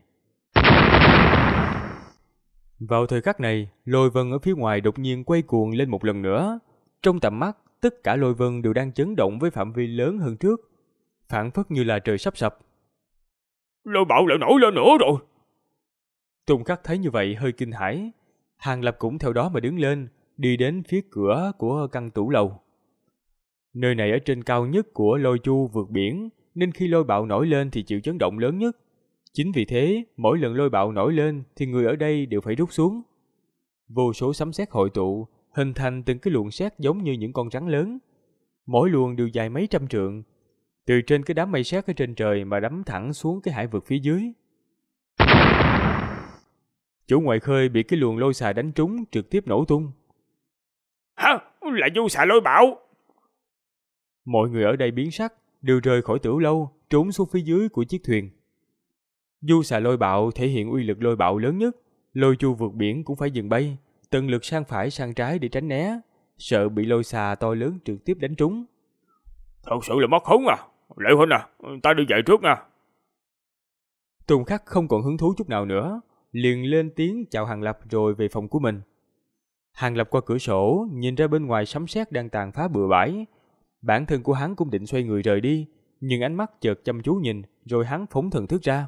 Vào thời khắc này, lôi vân ở phía ngoài đột nhiên quay cuồng lên một lần nữa. Trong tầm mắt, tất cả lôi vân đều đang chấn động với phạm vi lớn hơn trước, phảng phất như là trời sắp sập. Lôi bạo lại nổi lên nữa rồi. Tôn Khắc thấy như vậy hơi kinh hãi. Hàng Lập cũng theo đó mà đứng lên, đi đến phía cửa của căn tủ lầu. Nơi này ở trên cao nhất của lôi chu vượt biển, nên khi lôi bạo nổi lên thì chịu chấn động lớn nhất. Chính vì thế, mỗi lần lôi bạo nổi lên thì người ở đây đều phải rút xuống. Vô số sấm sét hội tụ, hình thành từng cái luồng sét giống như những con rắn lớn. Mỗi luồng đều dài mấy trăm trượng, từ trên cái đám mây sét ở trên trời mà đắm thẳng xuống cái hải vực phía dưới. Chủ ngoài khơi bị cái luồng lôi xà đánh trúng, trực tiếp nổ tung. Hả? Là du xà lôi bạo. Mọi người ở đây biến sắc, đều rời khỏi tửu lâu, trốn xuống phía dưới của chiếc thuyền. Du xà lôi bạo thể hiện uy lực lôi bạo lớn nhất, lôi chu vượt biển cũng phải dừng bay, tận lực sang phải sang trái để tránh né, sợ bị lôi xà to lớn trực tiếp đánh trúng. Thật sự là mất hứng à. Lệ Huynh à, ta đi về trước nha. Tôn Khắc không còn hứng thú chút nào nữa, liền lên tiếng chào Hàng Lập rồi về phòng của mình. Hàng Lập qua cửa sổ nhìn ra bên ngoài sấm sét đang tàn phá bừa bãi. Bản thân của hắn cũng định xoay người rời đi, nhưng ánh mắt chợt chăm chú nhìn, rồi hắn phóng thần thức ra.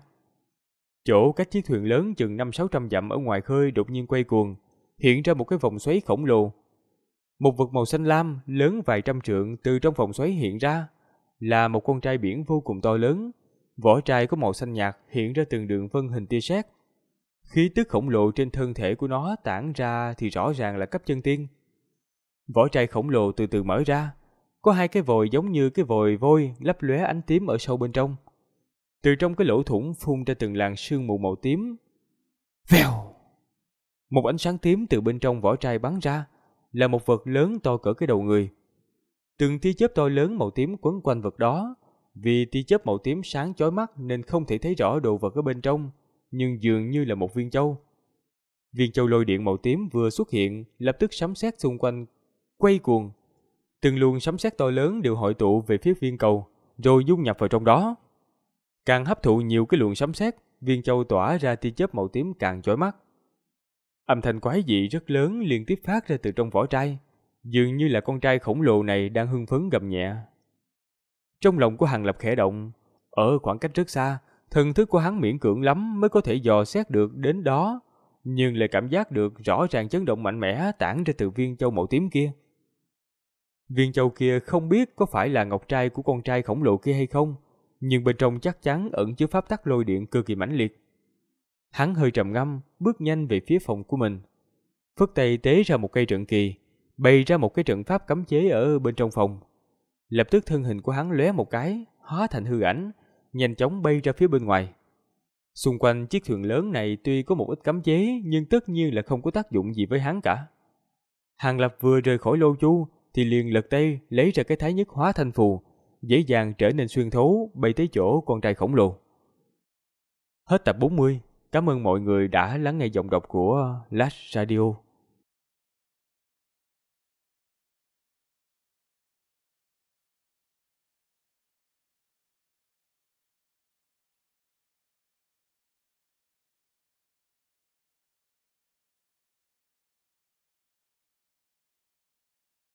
Chỗ cách chiếc thuyền lớn chừng 500-600 dặm ở ngoài khơi đột nhiên quay cuồng, hiện ra một cái vòng xoáy khổng lồ. Một vật màu xanh lam lớn vài trăm trượng từ trong vòng xoáy hiện ra, là một con trai biển vô cùng to lớn. Vỏ trai có màu xanh nhạt hiện ra từng đường vân hình tia sét. Khí tức khổng lồ trên thân thể của nó tản ra thì rõ ràng là cấp chân tiên. Vỏ trai khổng lồ từ từ mở ra, có hai cái vòi giống như cái vòi vôi lấp lóe ánh tím ở sâu bên trong. Từ trong cái lỗ thủng phun ra từng làn sương mù màu tím. Vèo! Một ánh sáng tím từ bên trong vỏ trai bắn ra, là một vật lớn to cỡ cái đầu người. Từng tia chớp to lớn màu tím quấn quanh vật đó. Vì tia chớp màu tím sáng chói mắt nên không thể thấy rõ đồ vật ở bên trong, nhưng dường như là một viên châu. Viên châu lôi điện màu tím vừa xuất hiện, lập tức sấm sét xung quanh quay cuồng. Từng luồng sấm sét to lớn đều hội tụ về phía viên cầu, rồi dung nhập vào trong đó. Càng hấp thụ nhiều cái luồng sấm sét, viên châu tỏa ra tia chớp màu tím càng chói mắt. Âm thanh quái dị rất lớn liên tiếp phát ra từ trong vỏ trai, dường như là con trai khổng lồ này đang hưng phấn gầm nhẹ. Trong lòng của Hàng Lập khẽ động, ở khoảng cách rất xa, thần thức của hắn miễn cưỡng lắm mới có thể dò xét được đến đó, nhưng lại cảm giác được rõ ràng chấn động mạnh mẽ tản ra từ viên châu màu tím kia. Viên châu kia không biết có phải là ngọc trai của con trai khổng lồ kia hay không, nhưng bên trong chắc chắn ẩn chứa pháp tắc lôi điện cực kỳ mãnh liệt. Hắn hơi trầm ngâm, bước nhanh về phía phòng của mình. Phất tay tế ra một cây trận kỳ, bày ra một cái trận pháp cấm chế ở bên trong phòng. Lập tức thân hình của hắn lóe một cái, hóa thành hư ảnh, nhanh chóng bay ra phía bên ngoài. Xung quanh chiếc thuyền lớn này tuy có một ít cấm chế, nhưng tất nhiên là không có tác dụng gì với hắn cả. Hàng Lập vừa rời khỏi lô chu, thì liền lật tay lấy ra cái thái nhất hóa thanh phù, dễ dàng trở nên xuyên thấu, bay tới chỗ con trai khổng lồ. Hết tập 40. Cảm ơn mọi người đã lắng nghe giọng đọc của Last Radio.